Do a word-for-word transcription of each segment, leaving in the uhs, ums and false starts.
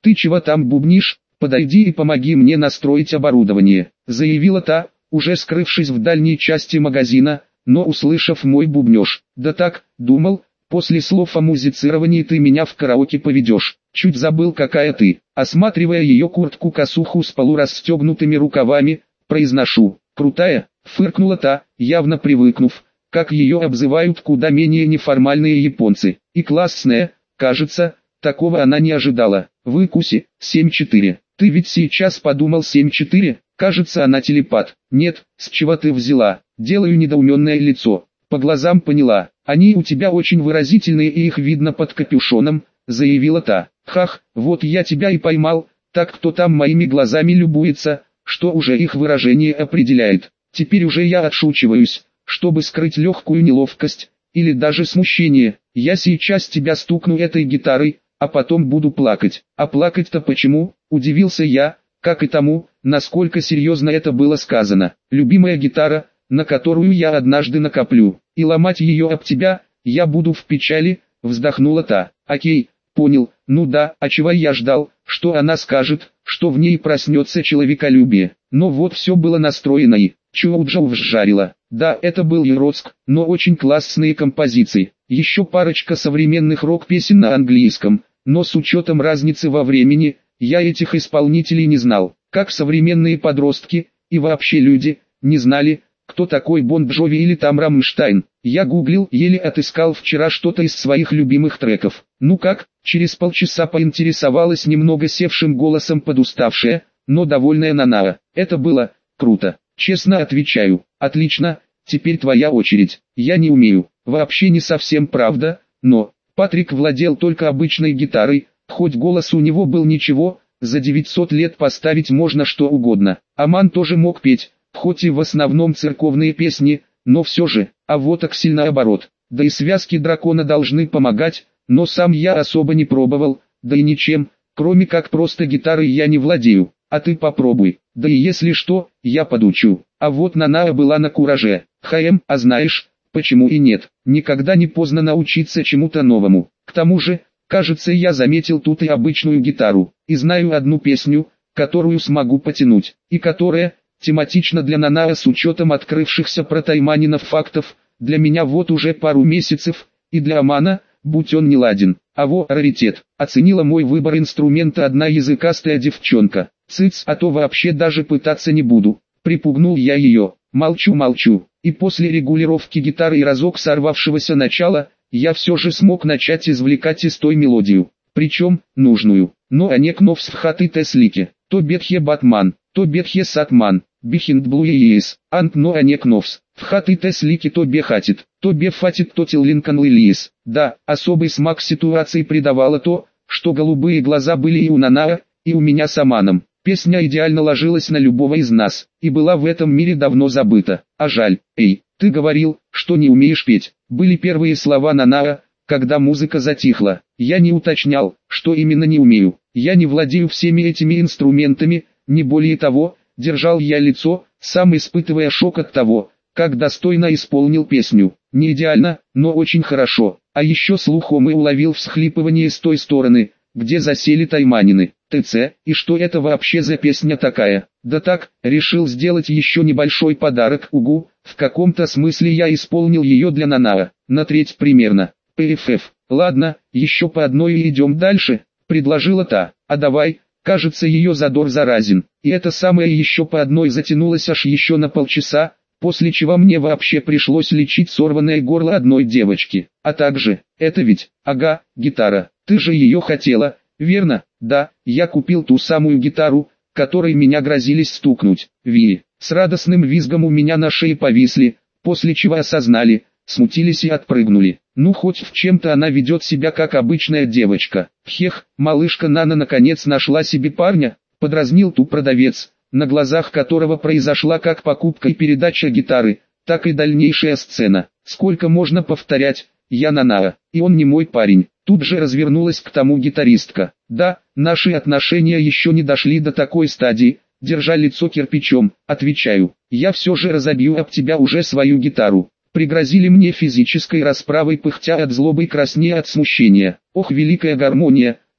«Ты чего там бубнишь? Подойди и помоги мне настроить оборудование», — заявила та, уже скрывшись в дальней части магазина, но услышав мой бубнёж. «Да так, думал, после слов о музицировании ты меня в караоке поведешь. Чуть забыл, какая ты». Осматривая ее куртку-косуху с полурасстегнутыми рукавами, произношу: «Крутая», — фыркнула та, явно привыкнув, как ее обзывают куда менее неформальные японцы. «И классная, кажется, такого она не ожидала. Выкуси, семь четыре. Ты ведь сейчас подумал семь четыре? Кажется, она телепат». «Нет, с чего ты взяла?» Делаю недоуменное лицо. «По глазам поняла. Они у тебя очень выразительные и их видно под капюшоном», — заявила та. «Хах, вот я тебя и поймал, так кто там моими глазами любуется, что уже их выражение определяет. Теперь уже я отшучиваюсь, чтобы скрыть легкую неловкость, или даже смущение. Я сейчас тебя стукну этой гитарой, а потом буду плакать». «А плакать-то почему?» – удивился я, как и тому, насколько серьезно это было сказано. «Любимая гитара, на которую я однажды накоплю, и ломать ее об тебя, я буду в печали», – вздохнула та. «Окей, понял, ну да, а чего я ждал, что она скажет, что в ней проснется человеколюбие». Но вот все было настроено и чуджоу вжарила. Да, это был Иротск, но очень классные композиции. Еще парочка современных рок-песен на английском, но с учетом разницы во времени, я этих исполнителей не знал, как современные подростки, и вообще люди, не знали, кто такой Бон Джови или там Рамштайн. Я гуглил, еле отыскал вчера что-то из своих любимых треков. «Ну как?» — через полчаса поинтересовалась немного севшим голосом подуставшая, но довольная Нанаа. «Это было круто. Честно отвечаю. Отлично, теперь твоя очередь». «Я не умею». Вообще не совсем правда, но Патрик владел только обычной гитарой, хоть голос у него был ничего, за девятьсот лет поставить можно что угодно. Аман тоже мог петь, хоть и в основном церковные песни, но все же, а вот Аксель наоборот. Да и связки дракона должны помогать, но сам я особо не пробовал, да и ничем, кроме как просто гитарой я не владею. А ты попробуй, да и если что, я подучу. А вот Нанаа была на кураже. Хм, а знаешь, почему и нет, никогда не поздно научиться чему-то новому. К тому же, кажется, я заметил тут и обычную гитару, и знаю одну песню, которую смогу потянуть, и которая тематична для Нанаа с учетом открывшихся про тайманинов фактов, для меня вот уже пару месяцев, и для Амана, будь он не ладен. А во, раритет, оценила мой выбор инструмента одна языкастая девчонка. «Цыц, а то вообще даже пытаться не буду», припугнул я ее. Молчу, молчу, и после регулировки гитары и разок сорвавшегося начала, я все же смог начать извлекать из той мелодию, причем, нужную. Но а не кновс в хаты теслики, то бетхе батман, то бетхе сатман, бихинд блуеес, ант но а не кновс, в хаты теслики то бехатит, то бефатит то тиллинкан лилиес. Да, особый смак ситуации придавало то, что голубые глаза были и у Нанаа, и у меня с Аманом. Песня идеально ложилась на любого из нас, и была в этом мире давно забыта. А жаль. «Эй, ты говорил, что не умеешь петь», были первые слова Нанаа, когда музыка затихла. Я не уточнял, что именно не умею. Я не владею всеми этими инструментами, не более того, держал я лицо, сам испытывая шок от того, как достойно исполнил песню. Не идеально, но очень хорошо. А еще слухом и уловил всхлипывание с той стороны, где засели тайманины. ТЦ, и что это вообще за песня такая? Да так, решил сделать еще небольшой подарок, угу, в каком-то смысле я исполнил ее для Нанаа, на треть примерно. ПФФ, ладно, еще по одной и идем дальше, предложила та. А давай, кажется ее задор заразен. И это самое еще по одной затянулось аж еще на полчаса, после чего мне вообще пришлось лечить сорванное горло одной девочки. А также, это ведь, ага, гитара, ты же ее хотела, верно? Да, я купил ту самую гитару, которой меня грозились стукнуть. Ви, с радостным визгом у меня на шее повисли, после чего осознали, смутились и отпрыгнули. Ну хоть в чем-то она ведет себя как обычная девочка. Хех, малышка Нана наконец нашла себе парня, подразнил ту продавец, на глазах которого произошла как покупка и передача гитары, так и дальнейшая сцена. Сколько можно повторять, я Нанаа, и он не мой парень. Тут же развернулась к тому гитаристка. Да, наши отношения еще не дошли до такой стадии, держа лицо кирпичом, отвечаю. Я все же разобью об тебя уже свою гитару. Пригрозили мне физической расправой, пыхтя от злобы и краснея от смущения. Ох, великая гармония,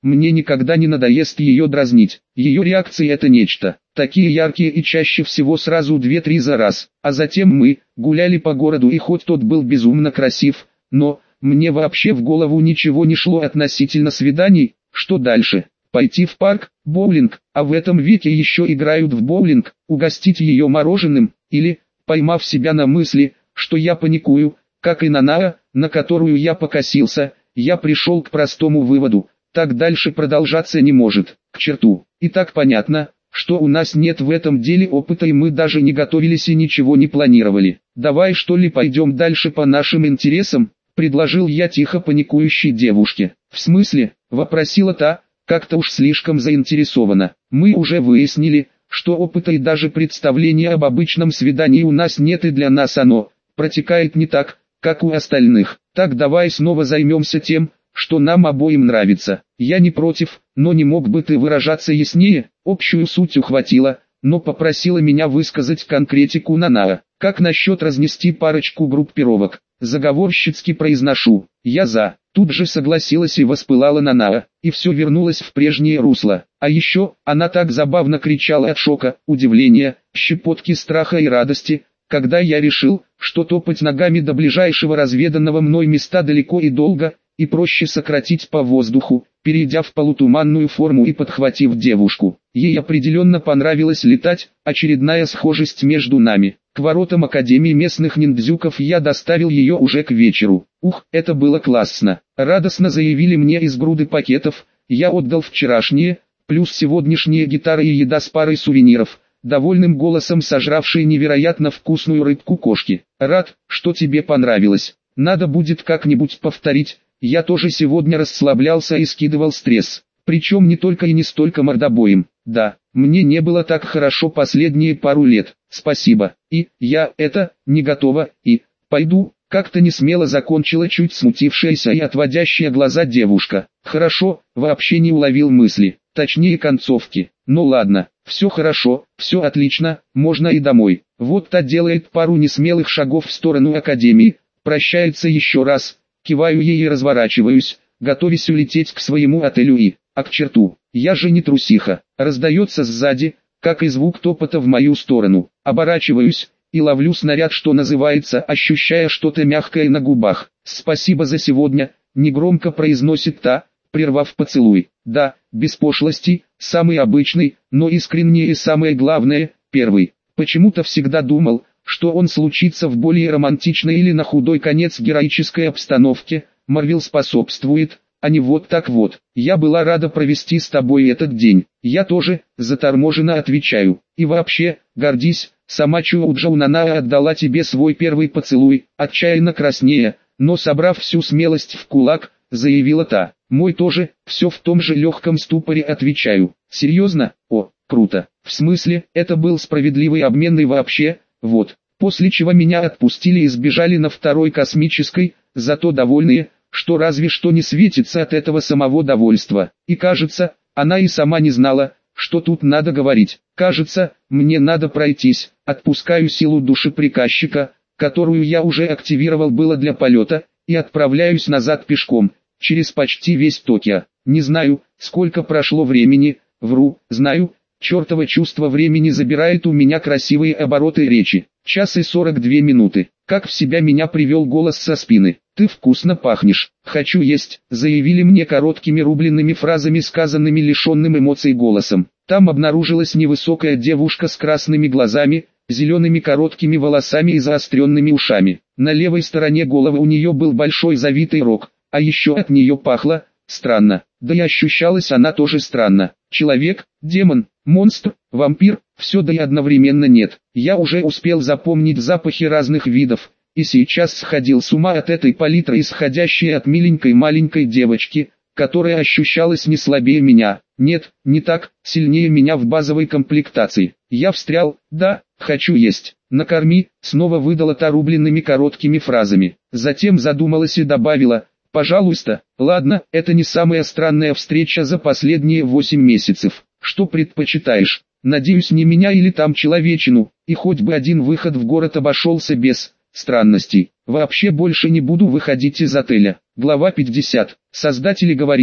мне никогда не надоест ее дразнить. Ее реакции это нечто. Такие яркие и чаще всего сразу две-три за раз. А затем мы гуляли по городу, и хоть тот был безумно красив, но мне вообще в голову ничего не шло относительно свиданий. Что дальше? Пойти в парк, боулинг, а в этом веке еще играют в боулинг, угостить ее мороженым, или, поймав себя на мысли, что я паникую, как и Нанаа, на которую я покосился, я пришел к простому выводу: так дальше продолжаться не может, к черту. И так понятно, что у нас нет в этом деле опыта, и мы даже не готовились и ничего не планировали. Давай что ли пойдем дальше по нашим интересам, предложил я тихо паникующей девушке. В смысле, вопросила та, как-то уж слишком заинтересована. Мы уже выяснили, что опыта и даже представления об обычном свидании у нас нет, и для нас оно протекает не так, как у остальных. Так давай снова займемся тем, что нам обоим нравится. Я не против, но не мог бы ты выражаться яснее? Общую суть ухватила, но попросила меня высказать конкретику Нанаа. Как насчет разнести парочку группировок? Заговорщицки произношу. Я за. Тут же согласилась и воспылала Нанаа, и все вернулось в прежнее русло. А еще, она так забавно кричала от шока, удивления, щепотки страха и радости, когда я решил, что топать ногами до ближайшего разведанного мной места далеко и долго, и проще сократить по воздуху, перейдя в полутуманную форму и подхватив девушку. Ей определенно понравилось летать, очередная схожесть между нами. К воротам Академии местных ниндзюков я доставил ее уже к вечеру. Ух, это было классно. Радостно заявили мне из груды пакетов. Я отдал вчерашние, плюс сегодняшние гитары и еда с парой сувениров, довольным голосом сожравшие невероятно вкусную рыбку кошки. Рад, что тебе понравилось. Надо будет как-нибудь повторить. Я тоже сегодня расслаблялся и скидывал стресс. Причем не только и не столько мордобоем. Да, мне не было так хорошо последние пару лет. Спасибо. И, я, это, не готова, и, пойду, как-то не смело закончила чуть смутившаяся и отводящая глаза девушка. Хорошо, вообще не уловил мысли, точнее концовки. Ну ладно, все хорошо, все отлично, можно и домой. Вот та делает пару несмелых шагов в сторону Академии, прощается еще раз, киваю ей и разворачиваюсь, готовясь улететь к своему отелю и, а к черту, я же не трусиха. Раздается сзади, как и звук топота в мою сторону. Оборачиваюсь и ловлю снаряд, что называется, ощущая что-то мягкое на губах. «Спасибо за сегодня», — негромко произносит та, прервав поцелуй. Да, без пошлости, самый обычный, но искренний и самое главное, первый. Почему-то всегда думал, что он случится в более романтичной или на худой конец героической обстановке. Марвел способствует, а не вот так вот. Я была рада провести с тобой этот день. Я тоже, заторможенно отвечаю. И вообще, гордись, сама Чуоджоу Нанаа отдала тебе свой первый поцелуй, отчаянно краснея, но собрав всю смелость в кулак, заявила та. Мой тоже, все в том же легком ступоре отвечаю. Серьезно? О, круто. В смысле, это был справедливый обмен и вообще, вот. После чего меня отпустили и сбежали на второй космической, зато довольные, что разве что не светится от этого самого довольства. И кажется, она и сама не знала, что тут надо говорить. Кажется, мне надо пройтись. Отпускаю силу души приказчика, которую я уже активировал было для полета, и отправляюсь назад пешком, через почти весь Токио. Не знаю, сколько прошло времени, вру, знаю, чертово чувство времени забирает у меня красивые обороты речи. Час и сорок две минуты. Как в себя меня привел голос со спины. «Ты вкусно пахнешь, хочу есть», заявили мне короткими рубленными фразами, сказанными лишенным эмоций голосом. Там обнаружилась невысокая девушка с красными глазами, зелеными короткими волосами и заостренными ушами. На левой стороне головы у нее был большой завитый рог, а еще от нее пахло, странно, да и ощущалась она тоже странно. Человек, демон, монстр, вампир, все да и одновременно нет. Я уже успел запомнить запахи разных видов, и сейчас сходил с ума от этой палитры, исходящей от миленькой маленькой девочки, которая ощущалась не слабее меня. Нет, не так, сильнее меня в базовой комплектации. Я встрял, да, хочу есть. Накорми, снова выдала та рубленными короткими фразами. Затем задумалась и добавила, пожалуйста. Ладно, это не самая странная встреча за последние восемь месяцев. Что предпочитаешь? Надеюсь, не меня или там человечину, и хоть бы один выход в город обошелся без странностей. Вообще больше не буду выходить из отеля. Глава пятьдесят. Создатели говорили,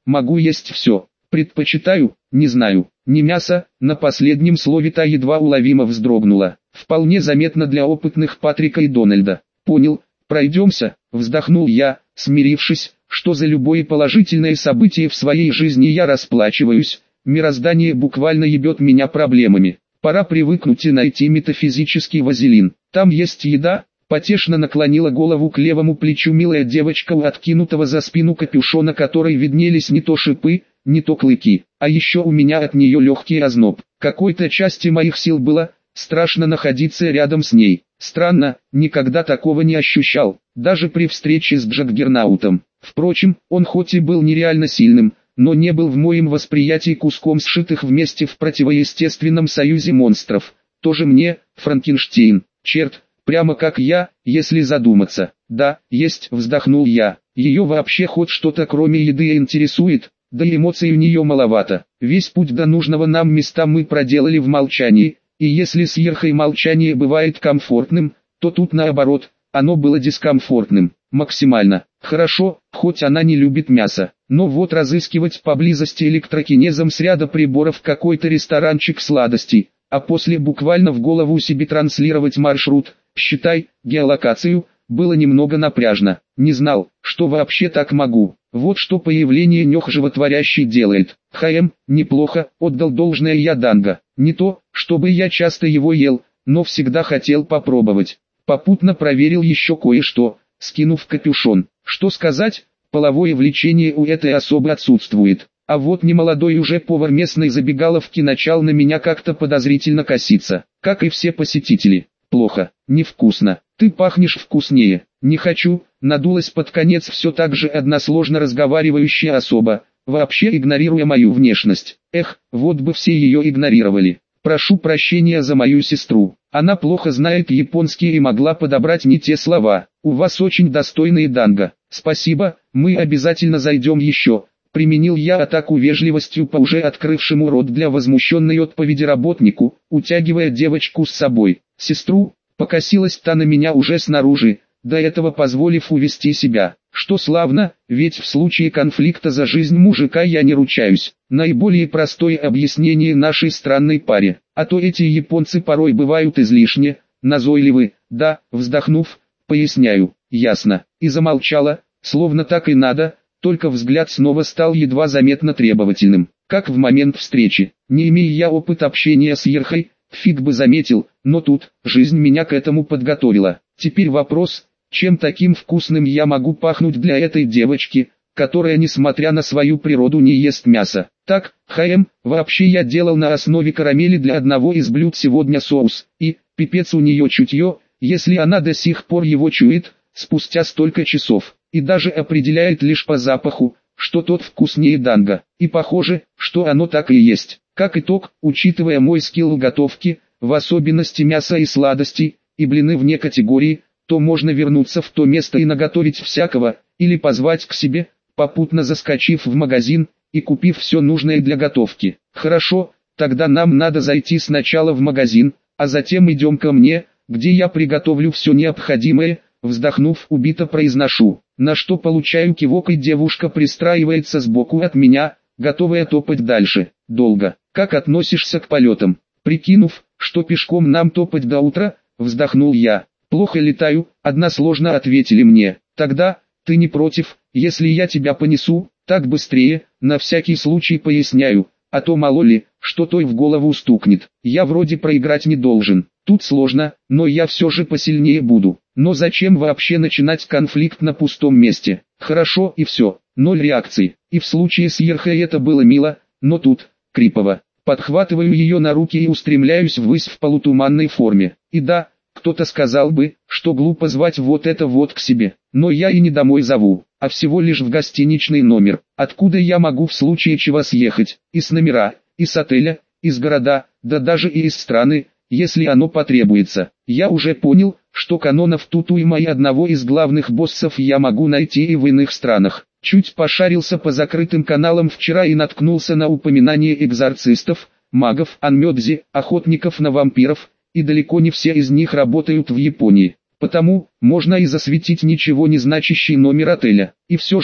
могу есть все. Предпочитаю, не знаю, не мясо. На последнем слове та едва уловимо вздрогнула. Вполне заметно для опытных Патрика и Дональда. Понял, пройдемся, вздохнул я, смирившись, что за любое положительное событие в своей жизни я расплачиваюсь. Мироздание буквально ебет меня проблемами. Пора привыкнуть и найти метафизический вазелин. Там есть еда. Потешно наклонила голову к левому плечу милая девочка у откинутого за спину капюшона, которой виднелись не то шипы, не то клыки, а еще у меня от нее легкий озноб. Какой-то части моих сил было страшно находиться рядом с ней. Странно, никогда такого не ощущал, даже при встрече с Джаггернаутом. Впрочем, он хоть и был нереально сильным, но не был в моем восприятии куском сшитых вместе в противоестественном союзе монстров. Тоже мне, Франкенштейн, черт. Прямо как я, если задуматься. Да, есть, вздохнул я. Ее вообще хоть что-то кроме еды интересует, да и эмоций у нее маловато. Весь путь до нужного нам места мы проделали в молчании, и если с Ерхой молчание бывает комфортным, то тут наоборот, оно было дискомфортным, максимально. Хорошо, хоть она не любит мясо, но вот разыскивать поблизости электрокинезом с ряда приборов какой-то ресторанчик сладостей, а после буквально в голову себе транслировать маршрут, считай, геолокацию, было немного напряжно. Не знал, что вообще так могу. Вот что появление Нёх животворящий делает. Хм, неплохо, отдал должное я Данго. Не то, чтобы я часто его ел, но всегда хотел попробовать. Попутно проверил еще кое-что, скинув капюшон. Что сказать, половое влечение у этой особы отсутствует. А вот немолодой уже повар местной забегаловки начал на меня как-то подозрительно коситься, как и все посетители. Плохо, невкусно, ты пахнешь вкуснее, не хочу, надулась под конец все так же односложно разговаривающая особа, вообще игнорируя мою внешность. Эх, вот бы все ее игнорировали. Прошу прощения за мою сестру, она плохо знает японский и могла подобрать не те слова. У вас очень достойные Данго. Спасибо, мы обязательно зайдем еще. Применил я атаку вежливостью по уже открывшему рот для возмущенной отповеди работнику, утягивая девочку с собой. Сестру, покосилась та на меня уже снаружи, до этого позволив увести себя. Что славно, ведь в случае конфликта за жизнь мужика я не ручаюсь. Наиболее простое объяснение нашей странной паре. А то эти японцы порой бывают излишне назойливы. Да, вздохнув, поясняю, ясно. И замолчала, словно так и надо. Только взгляд снова стал едва заметно требовательным, как в момент встречи. Не имея я опыт общения с Ерхой, фиг бы заметил, но тут, жизнь меня к этому подготовила. Теперь вопрос, чем таким вкусным я могу пахнуть для этой девочки, которая несмотря на свою природу не ест мясо. Так, хм, вообще я делал на основе карамели для одного из блюд сегодня соус, и, пипец у нее чутье, если она до сих пор его чует, спустя столько часов. И даже определяет лишь по запаху, что тот вкуснее Данго. И похоже, что оно так и есть. Как итог, учитывая мой скилл готовки, в особенности мяса и сладостей, и блины вне категории, то можно вернуться в то место и наготовить всякого, или позвать к себе, попутно заскочив в магазин, и купив все нужное для готовки. Хорошо, тогда нам надо зайти сначала в магазин, а затем идем ко мне, где я приготовлю все необходимое. Вздохнув, убито произношу, на что получаю кивок, и девушка пристраивается сбоку от меня, готовая топать дальше. Долго. Как относишься к полетам? Прикинув, что пешком нам топать до утра, вздохнул я. Плохо летаю, односложно ответили мне. Тогда, ты не против, если я тебя понесу, так быстрее, на всякий случай поясняю, а то мало ли, что той в голову стукнет. Я вроде проиграть не должен. Тут сложно, но я все же посильнее буду. Но зачем вообще начинать конфликт на пустом месте? Хорошо и все, ноль реакций. И в случае с Ерхой это было мило, но тут, крипово. Подхватываю ее на руки и устремляюсь ввысь в полутуманной форме. И да, кто-то сказал бы, что глупо звать вот это вот к себе. Но я и не домой зову, а всего лишь в гостиничный номер. Откуда я могу в случае чего съехать? Из номера, из отеля, из города, да даже и из страны, если оно потребуется. Я уже понял, что канонов тут уйма, и одного из главных боссов я могу найти и в иных странах. Чуть пошарился по закрытым каналам вчера и наткнулся на упоминание экзорцистов, магов, анмёдзи, охотников на вампиров, и далеко не все из них работают в Японии. Потому, можно и засветить ничего не значащий номер отеля. И все же,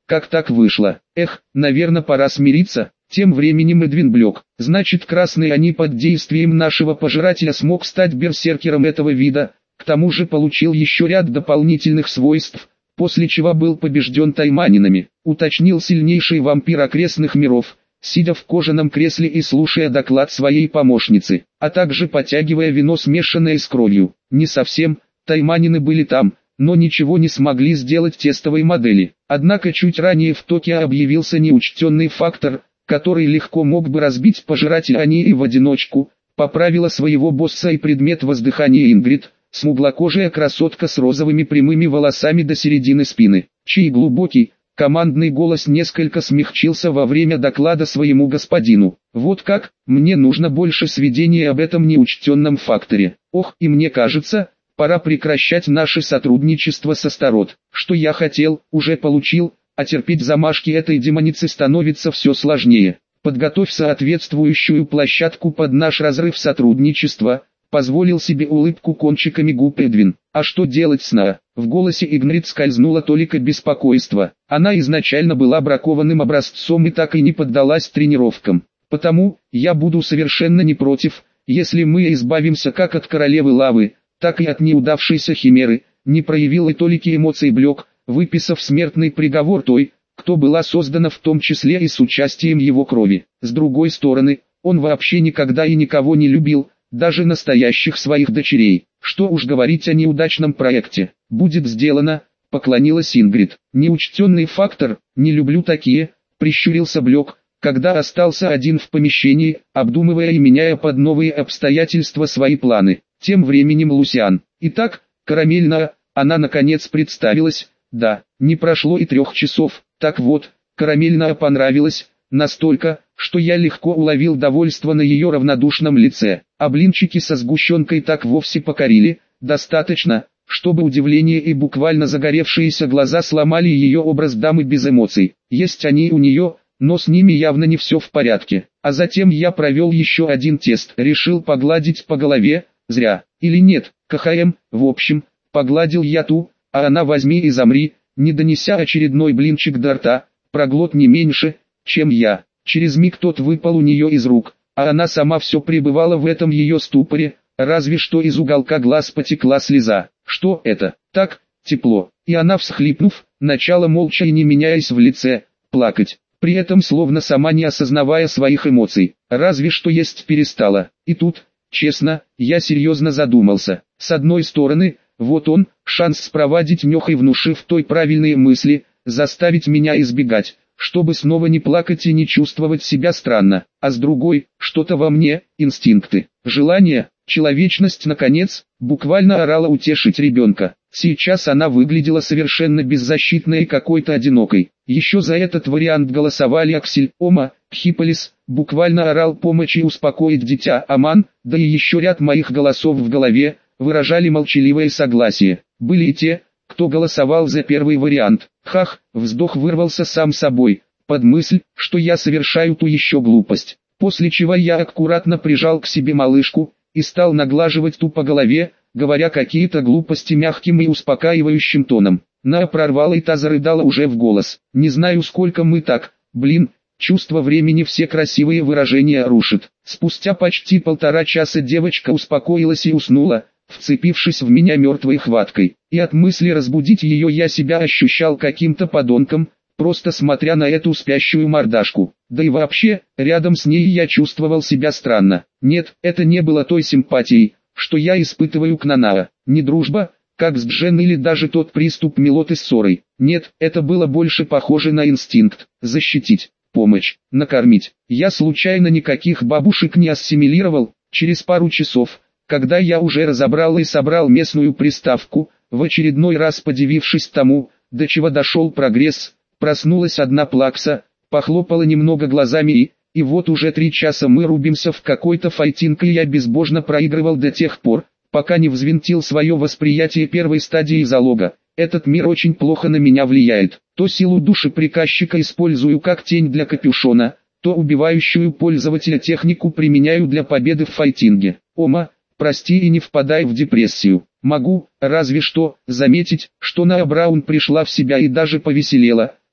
как так вышло? Эх, наверное, пора смириться. Тем временем Эдвин блек. Значит, красный они под действием нашего пожирателя смог стать берсеркером этого вида, к тому же получил еще ряд дополнительных свойств, после чего был побежден тайманинами, уточнил сильнейший вампир окрестных миров, сидя в кожаном кресле и слушая доклад своей помощницы, а также потягивая вино, смешанное с кровью. Не совсем, тайманины были там, но ничего не смогли сделать тестовой модели. Однако чуть ранее в Токио объявился неучтенный фактор, который легко мог бы разбить пожирателя Ании в одиночку, поправила своего босса и предмет воздыхания Ингрид, смуглокожая красотка с розовыми прямыми волосами до середины спины, чей глубокий, командный голос несколько смягчился во время доклада своему господину. Вот как, мне нужно больше сведений об этом неучтенном факторе. Ох, и мне кажется, пора прекращать наше сотрудничество со Старот. Что я хотел, уже получил, а терпеть замашки этой демоницы становится все сложнее. Подготовь соответствующую площадку под наш разрыв сотрудничества, позволил себе улыбку кончиками губ Эдвин. А что делать с Наа? В голосе Игнрид скользнуло толика беспокойства. Она изначально была бракованным образцом и так и не поддалась тренировкам. Потому, я буду совершенно не против, если мы избавимся как от королевы лавы, так и от неудавшейся химеры, не проявил и толики эмоций Блек, выписав смертный приговор той, кто была создана в том числе и с участием его крови. С другой стороны, он вообще никогда и никого не любил, даже настоящих своих дочерей. Что уж говорить о неудачном проекте. Будет сделано, поклонилась Ингрид. Неучтенный фактор, не люблю такие, прищурился Блек, когда остался один в помещении, обдумывая и меняя под новые обстоятельства свои планы. Тем временем Лусиан. Итак, карамельная, она наконец представилась. Да, не прошло и трех часов. Так вот, карамельная понравилась, настолько, что я легко уловил довольство на ее равнодушном лице, а блинчики со сгущенкой так вовсе покорили, достаточно, чтобы удивление и буквально загоревшиеся глаза сломали ее образ дамы без эмоций. Есть они у нее, но с ними явно не все в порядке. А затем я провел еще один тест, решил погладить по голове, зря, или нет, КХМ, в общем, погладил я ту, а она возьми и замри, не донеся очередной блинчик до рта, проглот не меньше, чем я. Через миг тот выпал у нее из рук, а она сама все пребывала в этом ее ступоре, разве что из уголка глаз потекла слеза. Что это? Так, тепло. И она, всхлипнув, начала молча и не меняясь в лице, плакать. При этом словно сама не осознавая своих эмоций, разве что есть перестала. И тут, честно, я серьезно задумался. С одной стороны, вот он, шанс спровадить Нёха и внушив той правильные мысли, заставить меня избегать, чтобы снова не плакать и не чувствовать себя странно. А с другой, что-то во мне, инстинкты, желание, человечность наконец, буквально орала утешить ребенка. Сейчас она выглядела совершенно беззащитной и какой-то одинокой. Еще за этот вариант голосовали Аксель, Ома, Хиполис, буквально орал помочь и успокоить дитя Аман, да и еще ряд моих голосов в голове, выражали молчаливое согласие. Были и те, кто голосовал за первый вариант. Хах, вздох вырвался сам собой, под мысль, что я совершаю ту еще глупость. После чего я аккуратно прижал к себе малышку, и стал наглаживать ту по голове, говоря какие-то глупости мягким и успокаивающим тоном. Наа прорвала и та зарыдала уже в голос. Не знаю сколько мы так, блин, чувство времени все красивые выражения рушит. Спустя почти полтора часа девочка успокоилась и уснула, вцепившись в меня мертвой хваткой. И от мысли разбудить ее я себя ощущал каким-то подонком, просто смотря на эту спящую мордашку. Да и вообще, рядом с ней я чувствовал себя странно. Нет, это не было той симпатией, что я испытываю к Нанаа. Не дружба, как с Джен или даже тот приступ милоты с ссорой. Нет, это было больше похоже на инстинкт. Защитить, помочь, накормить. Я случайно никаких бабушек не ассимилировал. Через пару часов, когда я уже разобрал и собрал местную приставку, в очередной раз подивившись тому, до чего дошел прогресс, проснулась одна плакса, похлопала немного глазами и, и вот уже три часа мы рубимся в какой-то файтинг, и я безбожно проигрывал до тех пор, пока не взвинтил свое восприятие первой стадии залога. Этот мир очень плохо на меня влияет. То силу души приказчика использую как тень для капюшона, то убивающую пользователя технику применяю для победы в файтинге. Ома, прости и не впадай в депрессию. Могу, разве что, заметить, что Наа Браун пришла в себя и даже повеселела,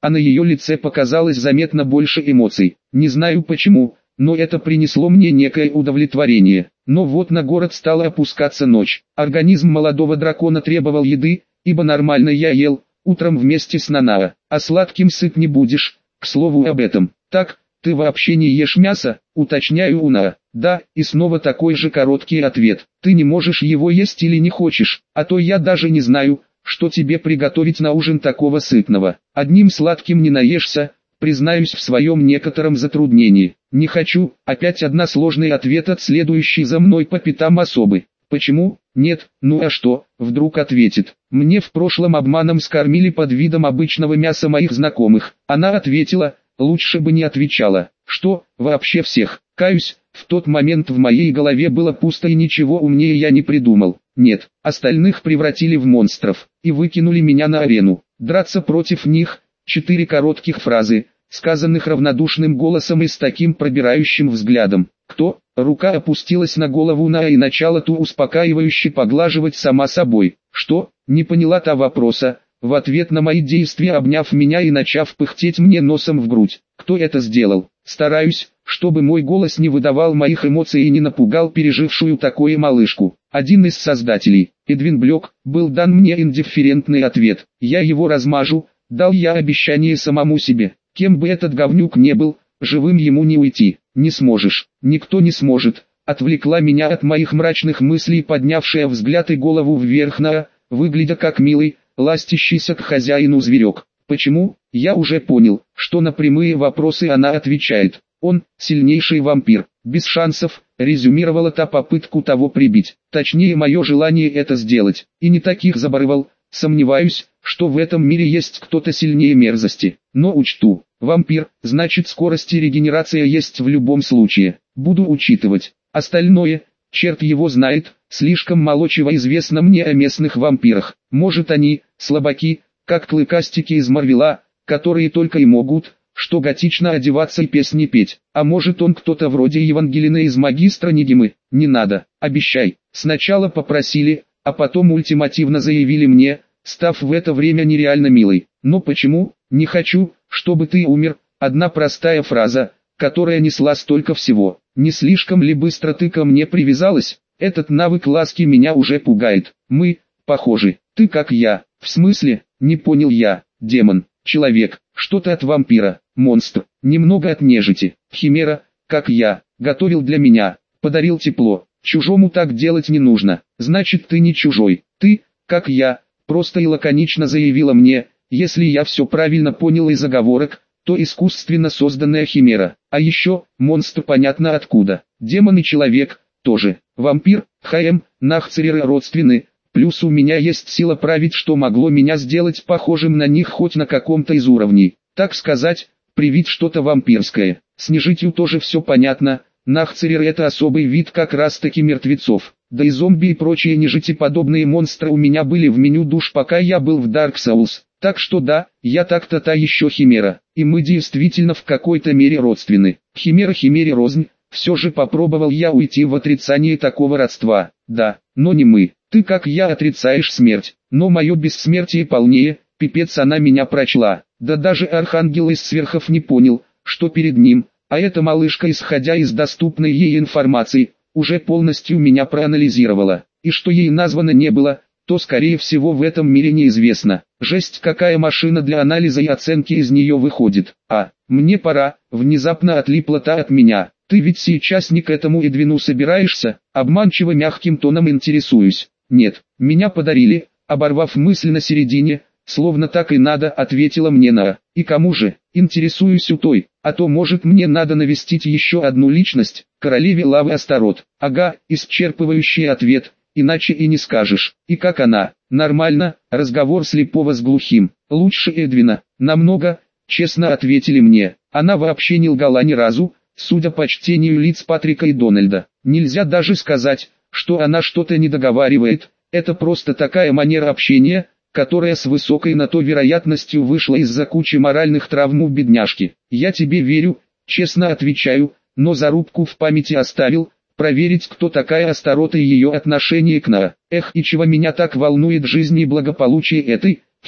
а на ее лице показалось заметно больше эмоций. Не знаю почему, но это принесло мне некое удовлетворение. Но вот на город стала опускаться ночь. Организм молодого дракона требовал еды, ибо нормально я ел, утром вместе с Нанаа, а сладким сыт не будешь, к слову об этом. Так, ты вообще не ешь мясо, уточняю у Наа. Да, и снова такой же короткий ответ. Ты не можешь его есть или не хочешь, а то я даже не знаю, что тебе приготовить на ужин такого сытного. Одним сладким не наешься, признаюсь в своем некотором затруднении. Не хочу, опять одна сложный ответ от следующей за мной по пятам особы. Почему? Нет, ну а что, вдруг ответит. Мне в прошлом обманом скормили под видом обычного мяса моих знакомых. Она ответила, лучше бы не отвечала. Что, вообще всех? Каюсь, в тот момент в моей голове было пусто и ничего умнее я не придумал. Нет, остальных превратили в монстров и выкинули меня на арену. Драться против них, четыре коротких фразы, сказанных равнодушным голосом и с таким пробирающим взглядом. Кто? Рука опустилась на голову Наа и начала ту успокаивающе поглаживать сама собой. Что? Не поняла та вопроса, в ответ на мои действия обняв меня и начав пыхтеть мне носом в грудь. Кто это сделал? Стараюсь, чтобы мой голос не выдавал моих эмоций и не напугал пережившую такое малышку. Один из создателей, Эдвин Блёк, был дан мне индифферентный ответ. Я его размажу, дал я обещание самому себе. Кем бы этот говнюк не был, живым ему не уйти. Не сможешь, никто не сможет. Отвлекла меня от моих мрачных мыслей поднявшая взгляд и голову вверх Наа, выглядя как милый, ластящийся к хозяину зверек. Почему? Я уже понял, что на прямые вопросы она отвечает. Он, сильнейший вампир, без шансов, резюмировала та попытку того прибить. Точнее мое желание это сделать. И не таких заборывал, сомневаюсь, что в этом мире есть кто-то сильнее мерзости. Но учту, вампир, значит скорости регенерация есть в любом случае. Буду учитывать. Остальное, черт его знает, слишком мало чего известно мне о местных вампирах. Может они, слабаки, как клыкастики из Марвела, которые только и могут, что готично одеваться и песни петь. А может он кто-то вроде Евангелина из Магистра Нигимы. Не надо, обещай. Сначала попросили, а потом ультимативно заявили мне, став в это время нереально милой. Но почему? Не хочу, чтобы ты умер. Одна простая фраза, которая несла столько всего. Не слишком ли быстро ты ко мне привязалась? Этот навык ласки меня уже пугает. Мы, похожи. Ты как я. В смысле? Не понял я. Демон, человек, что-то от вампира, монстр, немного от нежити, химера, как я, готовил для меня, подарил тепло. Чужому так делать не нужно. Значит ты не чужой. Ты, как я, просто и лаконично заявила мне, если я все правильно понял из заговорок, то искусственно созданная химера. А еще, монстр понятно откуда. Демон и человек, тоже. Вампир, ХМ, нахцереры родственны. Плюс у меня есть сила править, что могло меня сделать похожим на них хоть на каком-то из уровней. Так сказать, привить что-то вампирское. С нежитью тоже все понятно. Нахцереры это особый вид как раз таки мертвецов. Да и зомби и прочие нежитеподобные монстры у меня были в меню душ пока я был в Dark Souls. Так что да, я так-то та еще химера. И мы действительно в какой-то мере родственны. Химера химере рознь. Все же попробовал я уйти в отрицание такого родства. Да, но не мы. Ты как я отрицаешь смерть, но мое бессмертие полнее, пипец она меня прочла. Да даже архангел из сверхов не понял, что перед ним, а эта малышка, исходя из доступной ей информации, уже полностью меня проанализировала. И что ей названо не было, то скорее всего в этом мире неизвестно. Жесть, какая машина для анализа и оценки из нее выходит. А, мне пора, внезапно отлипла та от меня. Ты ведь сейчас не к этому Эдвину собираешься? Обманчиво мягким тоном интересуюсь. Нет, меня подарили, оборвав мысль на середине, словно так и надо, ответила мне Наа. И кому же? Интересуюсь у той, а то может мне надо навестить еще одну личность, королеве лавы Астарот. Ага, исчерпывающий ответ, иначе и не скажешь. И как она? Нормально, разговор слепого с глухим. Лучше Эдвина, намного, честно ответили мне. Она вообще не лгала ни разу, судя по чтению лиц Патрика и Дональда. Нельзя даже сказать, что она что-то не договаривает. Это просто такая манера общения, которая с высокой на то вероятностью вышла из-за кучи моральных травм у бедняжки. Я тебе верю, честно отвечаю, но зарубку в памяти оставил, проверить, кто такая Астарот и ее отношение к Наа. Эх, и чего меня так волнует жизнь и благополучие этой, хех,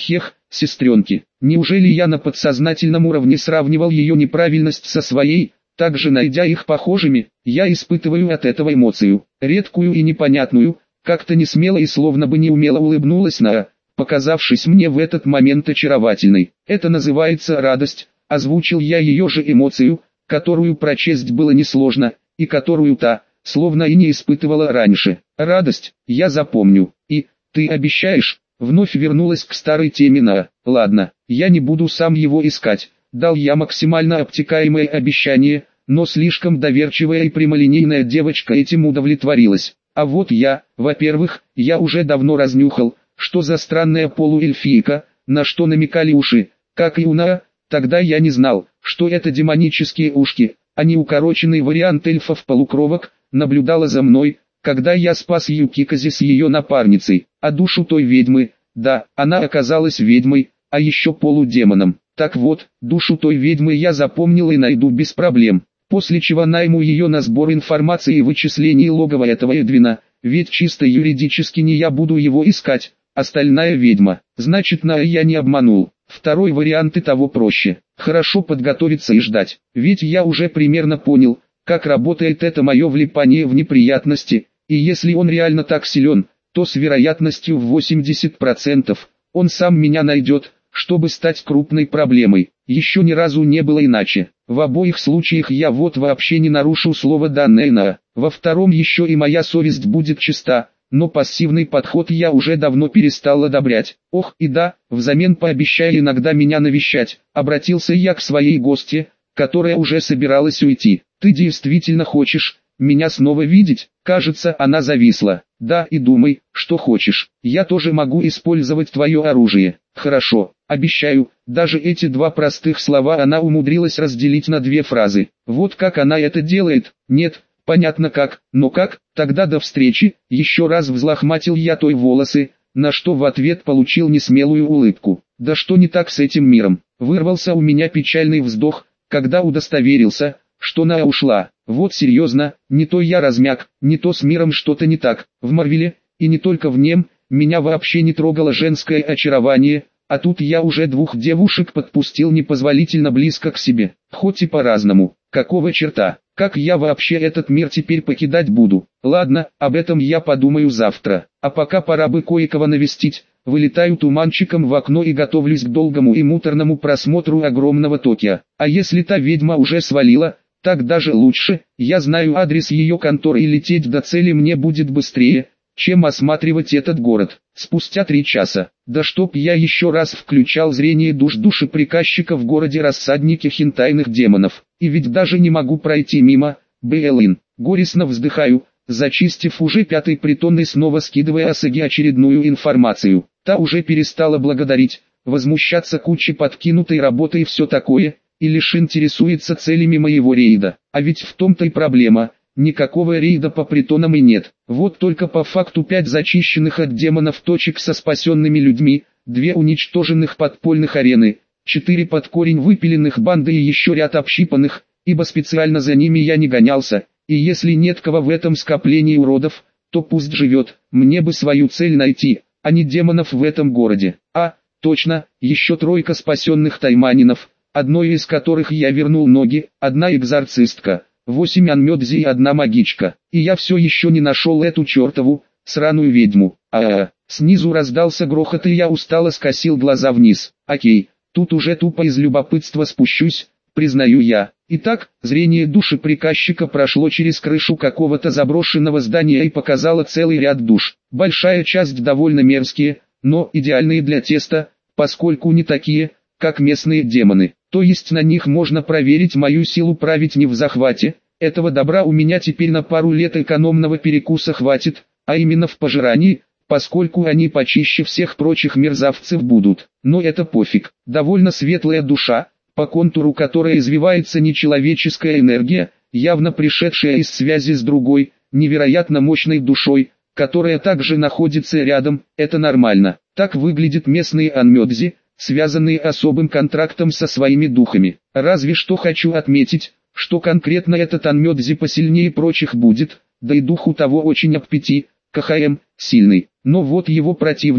сестренки. Неужели я на подсознательном уровне сравнивал ее неправильность со своей, также найдя их похожими? Я испытываю от этого эмоцию, редкую и непонятную, как-то несмело и словно бы неумело улыбнулась Наа, показавшись мне в этот момент очаровательной. Это называется радость, озвучил я ее же эмоцию, которую прочесть было несложно, и которую та, словно и не испытывала раньше. Радость, я запомню. И, ты обещаешь? Вновь вернулась к старой теме Наа. Ладно, я не буду сам его искать. Дал я максимально обтекаемое обещание, но слишком доверчивая и прямолинейная девочка этим удовлетворилась. А вот я, во-первых, я уже давно разнюхал, что за странная полуэльфийка, на что намекали уши, как и у Наа. Тогда я не знал, что это демонические ушки, а не укороченный вариант эльфов-полукровок, наблюдала за мной, когда я спас Юкикази с ее напарницей, а душу той ведьмы, да, она оказалась ведьмой, а еще полудемоном. Так вот, душу той ведьмы я запомнил и найду без проблем, после чего найму ее на сбор информации и вычислений логова этого Эдвина, ведь чисто юридически не я буду его искать, остальная ведьма, значит Наа я не обманул. Второй вариант и того проще, хорошо подготовиться и ждать, ведь я уже примерно понял, как работает это мое влипание в неприятности, и если он реально так силен, то с вероятностью в восемьдесят процентов, он сам меня найдет, чтобы стать крупной проблемой. Еще ни разу не было иначе. В обоих случаях я вот вообще не нарушу слово данное Наа. Во втором еще и моя совесть будет чиста, но пассивный подход я уже давно перестал одобрять. Ох и да, взамен пообещай иногда меня навещать, обратился я к своей гостье, которая уже собиралась уйти. Ты действительно хочешь меня снова видеть? Кажется, она зависла. Да, и думай, что хочешь. Я тоже могу использовать твое оружие. Хорошо, обещаю. Даже эти два простых слова она умудрилась разделить на две фразы. Вот как она это делает? Нет, понятно как, но как? Тогда до встречи. Еще раз взлохматил я той волосы, на что в ответ получил несмелую улыбку. Да что не так с этим миром? Вырвался у меня печальный вздох, когда удостоверился, что Наа ушла. Вот серьезно, не то я размяк, не то с миром что-то не так. В Марвеле, и не только в нем, меня вообще не трогало женское очарование, а тут я уже двух девушек подпустил непозволительно близко к себе. Хоть и по-разному. Какого черта? Как я вообще этот мир теперь покидать буду? Ладно, об этом я подумаю завтра. А пока пора бы кое-кого навестить. Вылетаю туманчиком в окно и готовлюсь к долгому и муторному просмотру огромного Токио. А если та ведьма уже свалила, так даже лучше. Я знаю адрес ее конторы и лететь до цели мне будет быстрее, чем осматривать этот город. Спустя три часа, да чтоб я еще раз включал зрение душ души приказчика в городе рассаднике хентайных демонов. И ведь даже не могу пройти мимо, блин, горестно вздыхаю, зачистив уже пятый притон и снова скидывая Асаги очередную информацию. Та уже перестала благодарить, возмущаться кучей подкинутой работы и все такое, и лишь интересуется целями моего рейда. А ведь в том-то и проблема. Никакого рейда по притонам и нет. Вот только по факту пять зачищенных от демонов точек со спасенными людьми, две уничтоженных подпольных арены, четыре под корень выпиленных банды и еще ряд общипанных, ибо специально за ними я не гонялся, и если нет кого в этом скоплении уродов, то пусть живет, мне бы свою цель найти, а не демонов в этом городе. А, точно, еще тройка спасенных тайманинов, одной из которых я вернул ноги, одна экзорцистка. Восемь анмёдзи и одна магичка, и я все еще не нашел эту чертову, сраную ведьму. А-а-а, снизу раздался грохот и я устало скосил глаза вниз. Окей, тут уже тупо из любопытства спущусь, признаю я. Итак, зрение души приказчика прошло через крышу какого-то заброшенного здания и показало целый ряд душ. Большая часть довольно мерзкие, но идеальные для теста, поскольку не такие, как местные демоны. То есть на них можно проверить мою силу править не в захвате. Этого добра у меня теперь на пару лет экономного перекуса хватит, а именно в пожирании, поскольку они почище всех прочих мерзавцев будут. Но это пофиг. Довольно светлая душа, по контуру которой извивается нечеловеческая энергия, явно пришедшая из связи с другой, невероятно мощной душой, которая также находится рядом. Это нормально. Так выглядят местные анмёдзи, связанные особым контрактом со своими духами. Разве что хочу отметить, что конкретно этот анмёдзи посильнее прочих будет, да и дух у того очень аппети, КХМ, сильный. Но вот его противник,